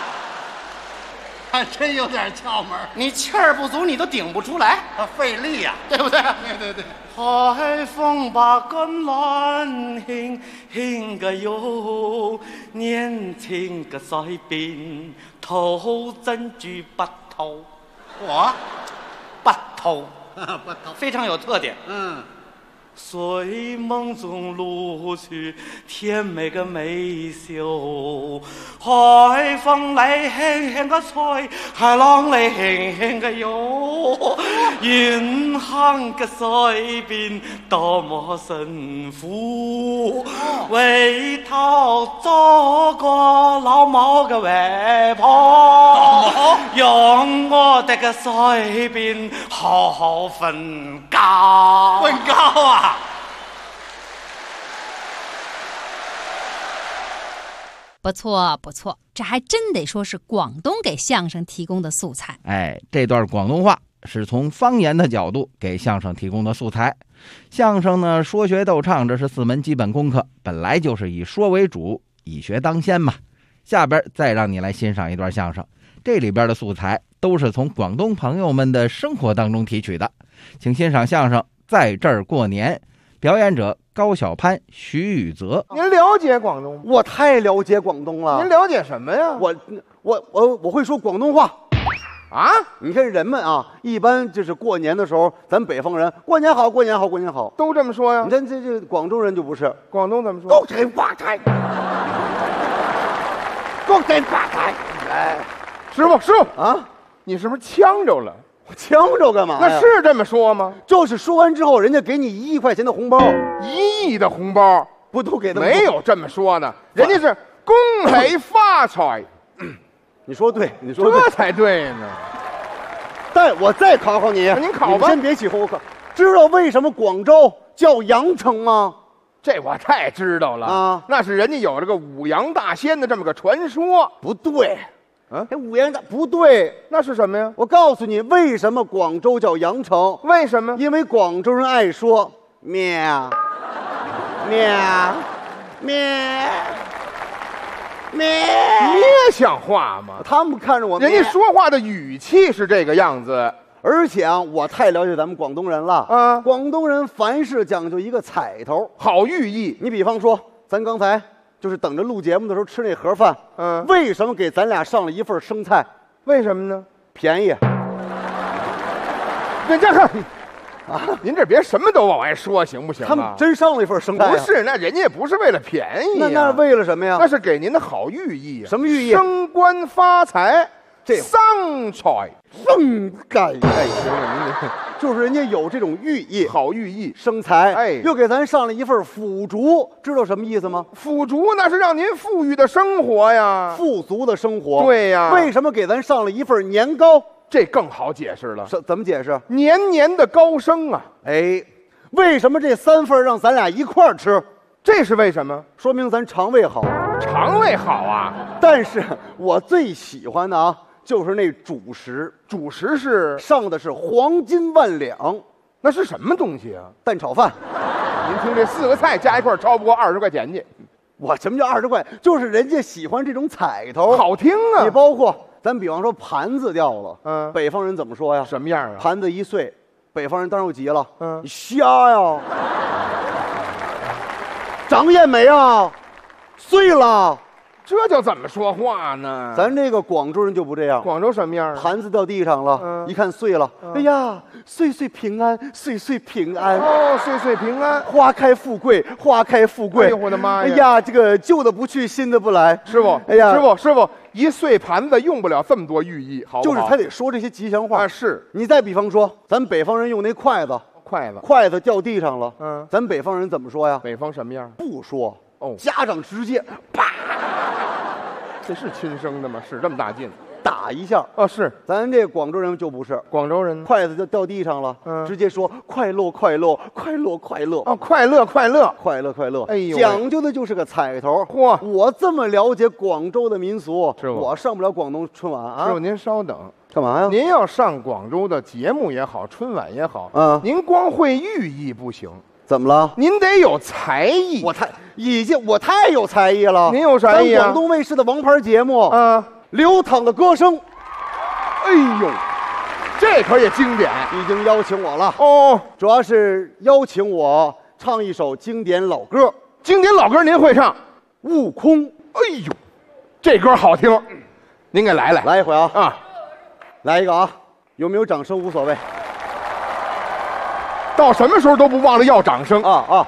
还真有点窍门。 你气儿不足，你都顶不出来， 费力呀， 对不对？ 对。 海風把橄欖輕輕嘅搖，年輕嘅水邊掏珍珠不掏，不掏，非常有特點。睡夢中露出甜美嘅微笑，海風嚟輕輕嘅吹，海浪嚟輕輕嘅搖，遠航嘅水邊多麼幸福，回頭做個老母嘅圍婆，讓我哋嘅水邊好好瞓覺。 瞓覺啊！ 不错不错，这还真得说是广东给相声提供的素材。 这段广东话是从方言的角度给相声提供的素材。相声呢，说学逗唱这是4门基本功课，本来就是以说为主， 以学当先嘛。下边再让你来欣赏一段相声，这里边的素材都是从广东朋友们的生活当中提取的。请欣赏相声《在这儿过年》，表演者高晓攀、徐宇泽。 您了解广东吗？ 我太了解广东了。 您了解什么呀？ 我会说广东话。 啊， 你看人们啊，一般就是过年的时候，咱北方人过年好，过年好，过年好， 都这么说呀。 你看这广州人就不是， 广东怎么说？ 恭喜发财，恭喜发财。哎， 师傅啊，你是不是呛着了？ 我呛着干嘛呀？ 那是这么说吗？ 就是说完之后，人家给你1亿块钱的红包 ，1亿的红包不都给他？ 没有这么说的，人家是恭喜发财。 你说对，你说对， 这才对呢。 但我再考考你， 您考吧。 你先别起哄，知道为什么广州叫羊城吗？ 这我太知道了啊！那是人家有这个五羊大仙的这么个传说。 不对，这五羊大不对， 那是什么呀？ 我告诉你，为什么广州叫羊城？ 为什么？ 因为广州人爱说喵喵喵。 咩像话吗？ 他们看着我， 人家说话的语气是这个样子。 而且啊，我太了解咱们广东人了啊！广东人凡事讲究一个彩头， 好寓意。 你比方说，咱刚才就是等着录节目的时候吃那盒饭，为什么给咱俩上了一份生菜？ 为什么呢？ 便宜。 这看。啊，您这别什么都往外说，行不行啊？ 他们真上了一份生菜。 不是，那人家也不是为了便宜呀。 那是为了什么呀？ 那是给您的好寓意。 什么寓意？ 升官发财，这丧财， 盛感。哎，就是人家有这种寓意， 好寓意， 生财。 哎， 又给咱上了一份腐竹，知道什么意思吗？ 腐竹那是让您富裕的生活呀， 富足的生活。 对呀。 为什么给咱上了一份年糕？ 这更好解释了， 怎么解释？ 年年的高升啊！ 哎，为什么这3份让咱俩一块儿吃？ 这是为什么？ 说明咱肠胃好。 肠胃好啊！ 但是我最喜欢的啊，就是那主食。 主食是上的是黄金万两， 那是什么东西啊？ 蛋炒饭。 您听这4个菜加一块超不过20块钱去。 我什么叫20块？就是人家喜欢这种彩头， 好听啊！ 你包括。咱比方说盘子掉了，北方人怎么说呀？ 什么样啊？ 盘子一碎，北方人当然又急了，你瞎呀，长眼没啊，碎了， 这叫怎么说话呢？ 咱这个广州人就不这样。 广州什么样？ 盘子掉地上了，一看碎了，哎呀，岁岁平安，岁岁平安。 哦，岁岁平安， 花开富贵，花开富贵。 哎呦我的妈呀！ 哎呀，这个旧的不去，新的不来。 师傅， 哎呀， 师傅。一碎盘子用不了这么多寓意，好不好？ 就是他得说这些吉祥话。 是你再比方说，咱北方人用那筷子掉地上了，咱北方人怎么说呀？ 北方什么样？ 不说哦，家长直接啪， 这是亲生的吗？使这么大劲， 打一下。 哦，是， 咱这广州人就不是， 广州人筷子就掉地上了，直接说快乐快乐快乐快乐。 哦，快乐快乐快乐快乐。 哎呦， 讲究的就是个彩头。 嚯， 我这么了解广州的民俗， 师傅， 我上不了广东春晚啊。 师傅，您稍等， 干嘛呀？ 您要上广州的节目也好，春晚也好，您光会寓意不行。 怎么了？ 您得有才艺。 我太有才艺了。 您有才艺啊？ 广东卫视的王牌节目啊，流淌的歌声。 哎呦，这可也经典， 已经邀请我了哦。 主要是邀请我唱一首经典老歌。 经典老歌您会唱？ 悟空。 哎呦，这歌好听，您给来一回啊！ 啊， 来一个啊！有没有掌声无所谓。 到什么时候都不忘了要掌声啊！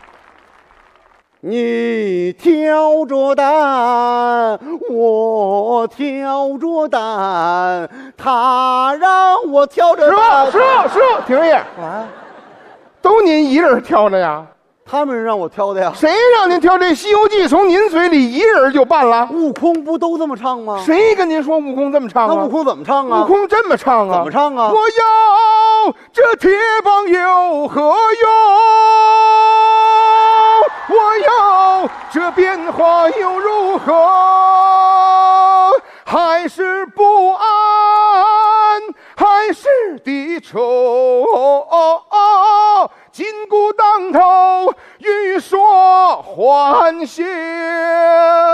你挑着担，我挑着担，他让我挑着担。 师傅，停下！ 啊， 都您一人挑的呀？ 他们让我挑的呀。 谁让您挑？这《西游记》从您嘴里一人就办了。 悟空不都这么唱吗？ 谁跟您说悟空这么唱啊？ 那悟空怎么唱啊？ 悟空这么唱啊？ 怎么唱啊？ 我要这铁棒有何用？我要这变化又如何？还是不安，还是低愁？金箍当头，欲说还休。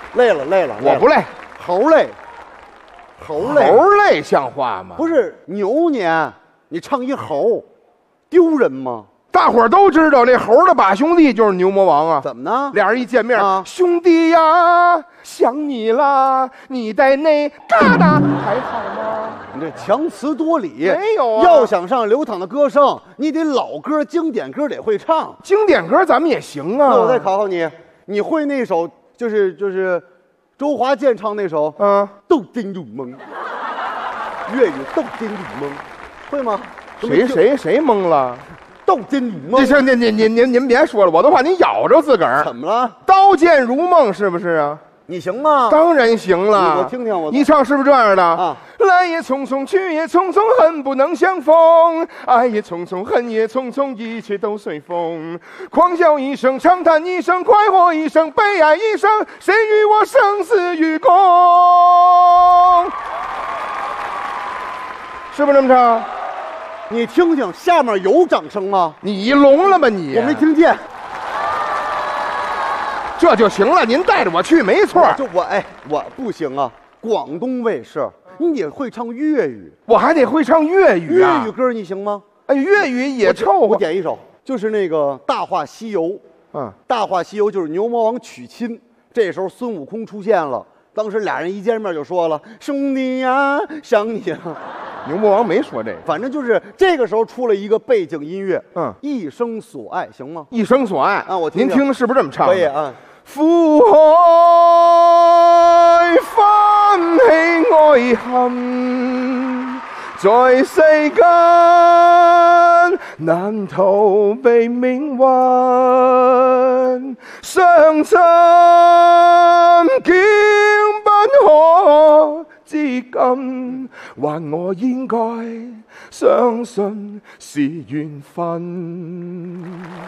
累了， 我不累， 猴累，猴累像话吗？ 不是牛年，你唱一猴，丢人吗？ 大伙儿都知道，这猴的把兄弟就是牛魔王啊！ 怎么呢？ 俩人一见面，兄弟呀，想你啦，你在那嘎达还好吗？ 你这强词夺理， 没有啊！ 要想上流淌的歌声，你得老歌、经典歌得会唱。 经典歌咱们也行啊。 那我再考考你，你会那首就是周华健唱那首斗金入梦，粤语斗金入梦，会吗？ 谁懵了？ 斗金如梦。 这行，您别说了，我的话您咬着自个儿。 怎么了？ 刀剑如梦是不是啊？ 你行吗？ 当然行了。 我听听我。 你唱是不是这样的啊？ 来也匆匆，去也匆匆，恨不能相逢。爱也匆匆，恨也匆匆，一切都随风。狂笑一声，长叹一声，快活一声，悲哀一声，谁与我生死与共？是不是这么唱？ 你听听，下面有掌声吗？ 你聋了吗你？ 我没听见。 这就行了，您带着我去没错。 我不行啊！广东卫视，你也会唱粤语， 我还得会唱粤语啊！ 粤语歌你行吗？ 哎，粤语也凑合。 我点一首，就是那个《大话西游》。《大话西游》就是牛魔王娶亲，这时候孙悟空出现了。当时俩人一见面就说了：“兄弟呀，想你啊。” 牛魔王没说这个， 反正就是这个时候出了一个背景音乐，一生所爱，行吗？ 一生所爱啊，我听您听的是不是这么唱的？ 可以啊。 苦海翻起愛恨，在世間難逃避命運，傷心竟不可知今，還我應該相信是緣分。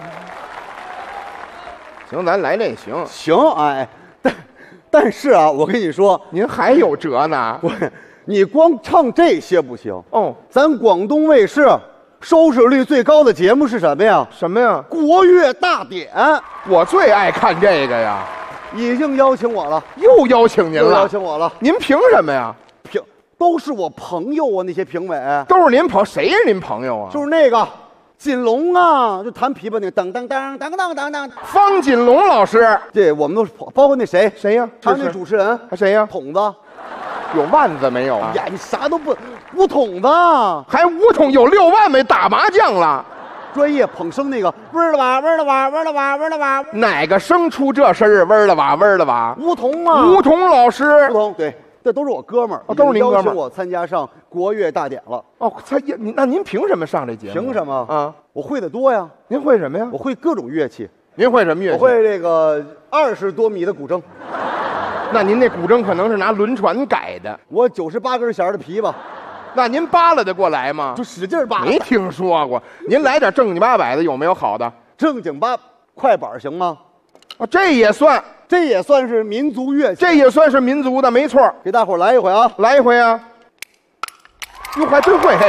行，咱来这行行，哎，但是啊，我跟你说， 您还有辙呢。 你光唱这些不行哦。 咱广东卫视收视率最高的节目是什么呀？ 什么呀？ 国乐大典。 我最爱看这个呀。 已经邀请我了， 又邀请您了， 又邀请我了。 您凭什么呀？ 都是我朋友啊，那些评委都是您谁是您朋友啊？ 就是那个。锦龙啊，就弹琵琶那个噔噔噔噔噔噔噔， 方锦龙老师， 对，我们都包括那谁呀？ 还有那主持人， 还谁呀？ 筒子， 有万子没有啊？ 呀，你啥都不，吴筒子， 还吴筒有6万没打麻将了， 专业捧声那个味儿了吧，味儿了吧，味儿了吧，味儿了吧， 哪个生出这声儿？味儿了吧，味儿了吧？ 吴筒啊， 吴筒老师， 吴筒对。这都是我哥们儿， 都是您哥们儿。 邀请我参加上国乐大典了。 哦，那您凭什么上这节目？ 凭什么啊？ 我会的多呀。 您会什么呀？ 我会各种乐器。 您会什么乐器？ 我会这个20多米的古筝。 那您那古筝可能是拿轮船改的。 我98根弦的琵琶。 那您扒拉得过来吗？ 就使劲扒拉。 没听说过。您来点正经八百的，有没有好的？ 正经快板行吗？ 啊，这也算。 这也算是民族乐器， 这也算是民族的，没错。 给大伙儿来一回啊， 来一回啊！哟，还真会，嘿，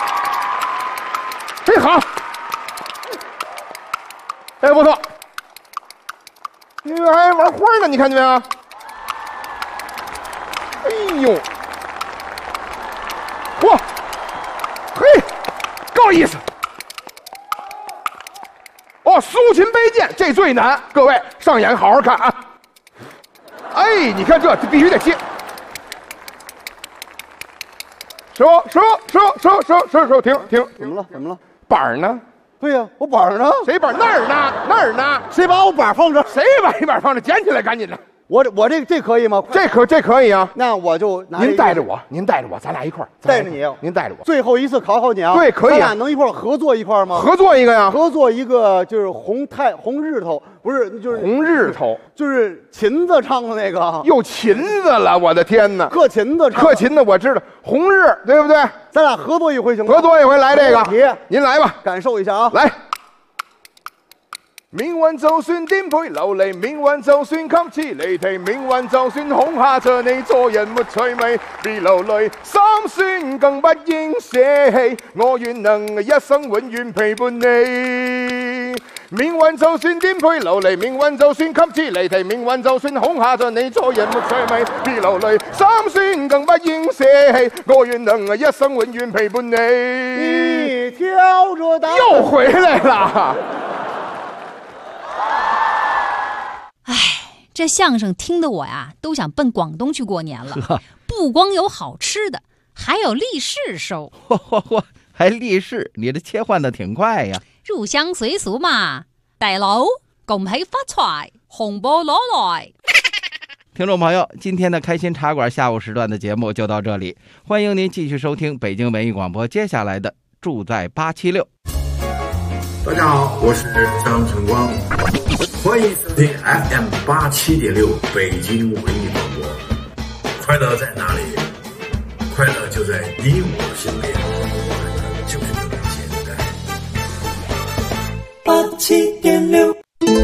嘿好，哎不错，你还玩花呢，你看见没有？哎呦，嚯，嘿，够意思。哦，苏秦背剑这最难，各位上眼好好看啊！哎，你看这必须得接。收，停！ 怎么了？ 板呢？ 对呀，我板呢？ 谁板？那儿呢？ 谁把我板放这？ 谁把你板放这？捡起来，赶紧的！ 我这可以吗？ 这可以啊。 那我就拿您带着我，咱俩一块儿带着你， 您带着我。 最后一次考你啊。 对，可以。 咱俩能一块儿合作一块吗？ 合作一个呀。 合作一个就是红日头，不是就是红日头， 就是琴子唱的那个。 又琴子了，我的天哪！ 克琴子， 我知道。红日，对不对？ 咱俩合作一回行吗？ 合作一回，来这个。您来吧， 感受一下啊。 来。命運就算顛沛流離，命運就算給次離題，命運就算恐嚇着你，做人沒趣味，別流淚，心酸更不應捨棄，我願能一生永遠陪伴你。 命運就算顛沛流離，命運就算給之離題，命運就算恐嚇着你，做人沒趣味，別流淚，心酸更不應捨棄。我願能一生永遠陪伴你。 一條着大又回來了。 唉，这相声听得我呀都想奔广东去过年了。不光有好吃的，还有利是收。 还利是，你这切换的挺快呀。 入乡随俗嘛，大佬恭喜發財，紅包攞來。 听众朋友，今天的开心茶馆下午时段的节目就到这里，欢迎您继续收听北京文艺广播接下来的住在876。 大家好，我是张晨光，欢迎收听 FM87.6 北京文艺广播。快乐在哪里？快乐就在你我身边，快乐就是这么简单。87.6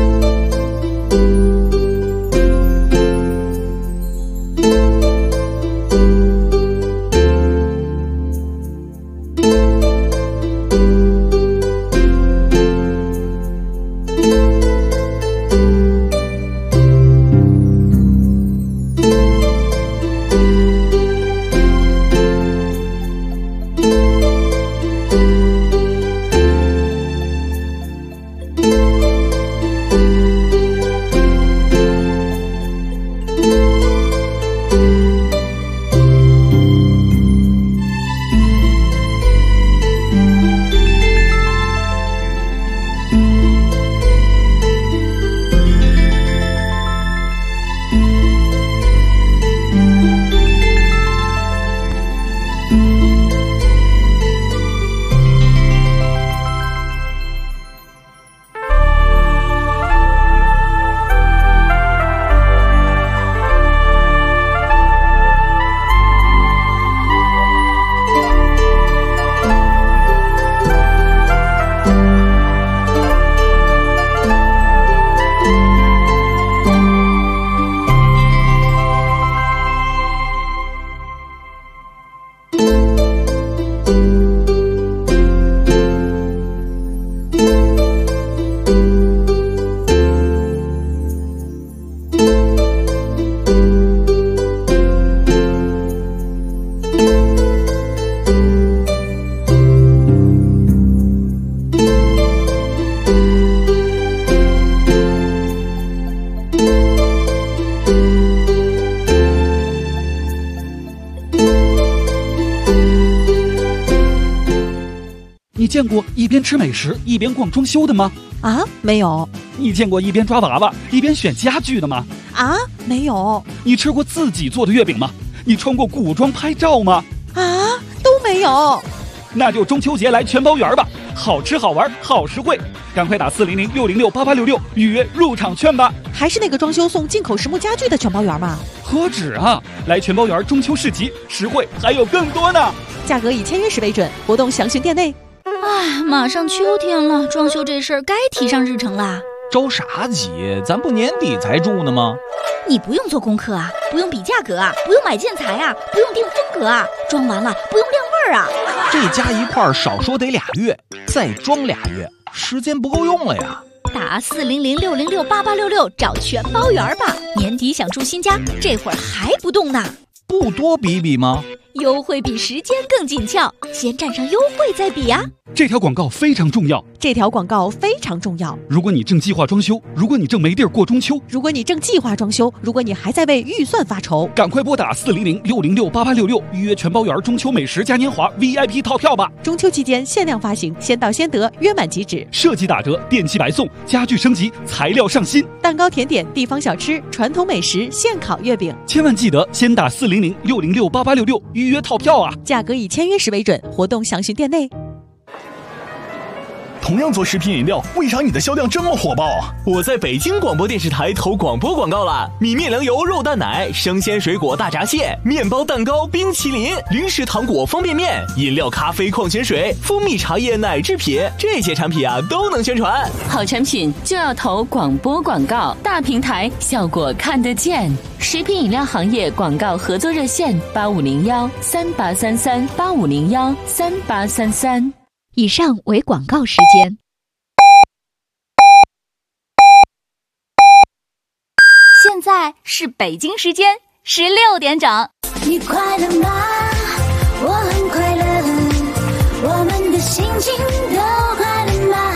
你见过一边吃美食一边逛装修的吗？ 啊，没有。 你见过一边抓娃娃一边选家具的吗？ 啊，没有。 你吃过自己做的月饼吗？你穿过古装拍照吗？ 啊，都没有。 那就中秋节来全包园吧，好吃好玩好实惠，赶快打400-606-8866预约入场券吧。 还是那个装修送进口实木家具的全包园吗？ 何止啊，来全包园中秋市集，实惠还有更多呢。 价格以签约时为准，活动详询店内。 哎，马上秋天了，装修这事儿该提上日程啦。 着啥急？咱不年底才住呢吗？ 你不用做功课啊，不用比价格啊，不用买建材啊，不用定风格啊，装完了不用晾味儿啊。 这加一块少说得2月，再装2月，时间不够用了呀。 打400-606-8866找全包园吧。年底想住新家，这会儿还不动呢？ 不多比比吗？ 优惠比时间更紧俏，先占上优惠再比啊。 这条广告非常重要。 这条广告非常重要。 如果你正计划装修，如果你正没地儿过中秋， 如果你正计划装修，如果你还在为预算发愁， 赶快拨打400-606-8866预约全包园中秋美食嘉年华 VIP 套票吧。 中秋期间限量发行，先到先得，约满即止， 设计打折，电器白送，家具升级，材料上新， 蛋糕甜点，地方小吃，传统美食，现烤月饼。 千万记得先打400-606-8866预约套票啊。 价格以签约时为准，活动详询店内。 同样做食品饮料，为啥你的销量这么火爆？我在北京广播电视台投广播广告了，米面粮油肉蛋奶，生鲜水果大闸蟹，面包蛋糕冰淇淋，零食糖果方便面，饮料咖啡矿泉水，蜂蜜茶叶奶制品，这些产品啊都能宣传。 好产品就要投广播广告，大平台效果看得见。食品饮料行业广告合作热线8501-3833-8501-3833。 以上为广告时间。 现在是北京时间16点整。 你快乐吗？我很快乐，我们的心情都快乐吗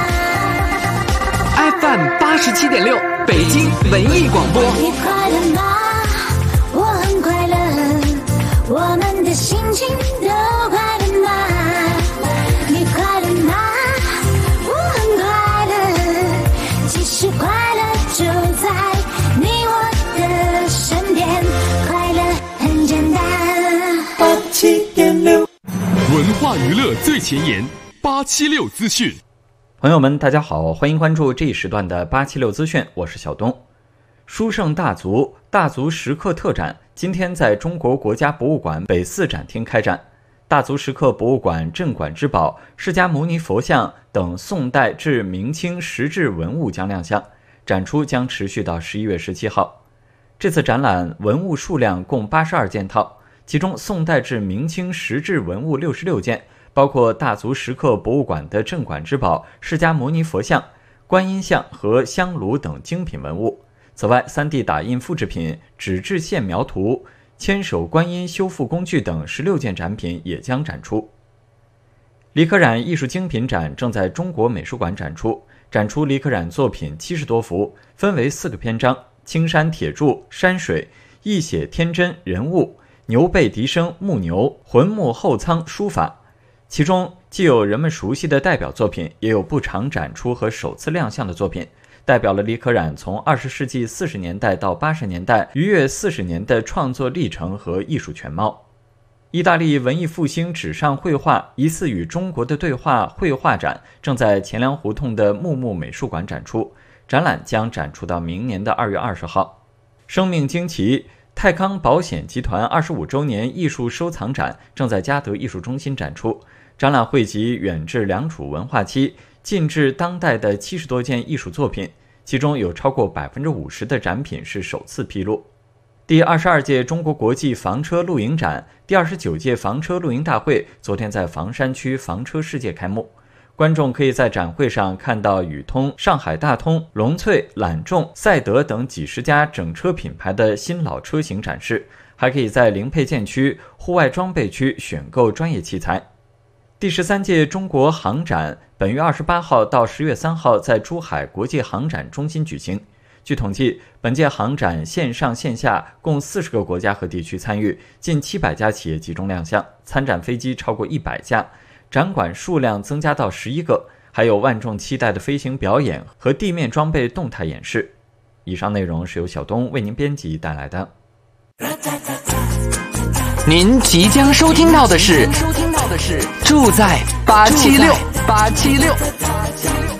？FM 87.6，北京文艺广播。 你快乐吗？我很快乐，我们的心情都快乐吗？你快乐吗？我很快乐，其实快乐就在你我的身边，快乐很简单。87.6， 文化娱乐最前沿，876资讯。 朋友们，大家好，欢迎关注这一时段的876资讯，我是小东。书圣大足石刻特展今天在中国国家博物馆北四展厅开展。大足石刻博物馆镇馆之宝释迦牟尼佛像等宋代至明清石质文物将亮相，展出将持续到11月17号。这次展览文物数量共82件套，其中宋代至明清石质文物66件，包括大足石刻博物馆的镇馆之宝释迦牟尼佛像、观音像和香炉等精品文物。此外，3D 打印复制品、纸质线描图、千手观音修复工具等16件展品也将展出。李可染艺术精品展正在中国美术馆展出，展出李可染作品70多幅，分为4个篇章：青山铁柱、山水、一写天真、人物、牛背笛声、木牛、浑木后仓、书法。其中既有人们熟悉的代表作品，也有不常展出和首次亮相的作品，代表了李可染从20世纪40年代到80年代逾越40年的创作历程和艺术全貌。意大利文艺复兴纸上绘画疑似与中国的对话绘画展正在钱粮胡同的木木美术馆展出，展览将展出到明年的2月20号。生命惊奇泰康保险集团25周年艺术收藏展正在嘉德艺术中心展出，展览汇集远至良渚文化期近至当代的70多件艺术作品，其中有超过50%的展品是首次披露。第22届中国国际房车露营展、第29届房车露营大会昨天在房山区房车世界开幕，观众可以在展会上看到宇通、上海大通、龙翠、揽众、赛德等几十家整车品牌的新老车型展示，还可以在零配件区、户外装备区选购专业器材。第13届中国航展本月28号到10月3号在珠海国际航展中心举行。据统计，本届航展线上线下共40个国家和地区参与，近700家企业集中亮相，参展飞机超过100架，展馆数量增加到11个，还有万众期待的飞行表演和地面装备动态演示。以上内容是由小东为您编辑带来的。 您即将收听到的是住在876。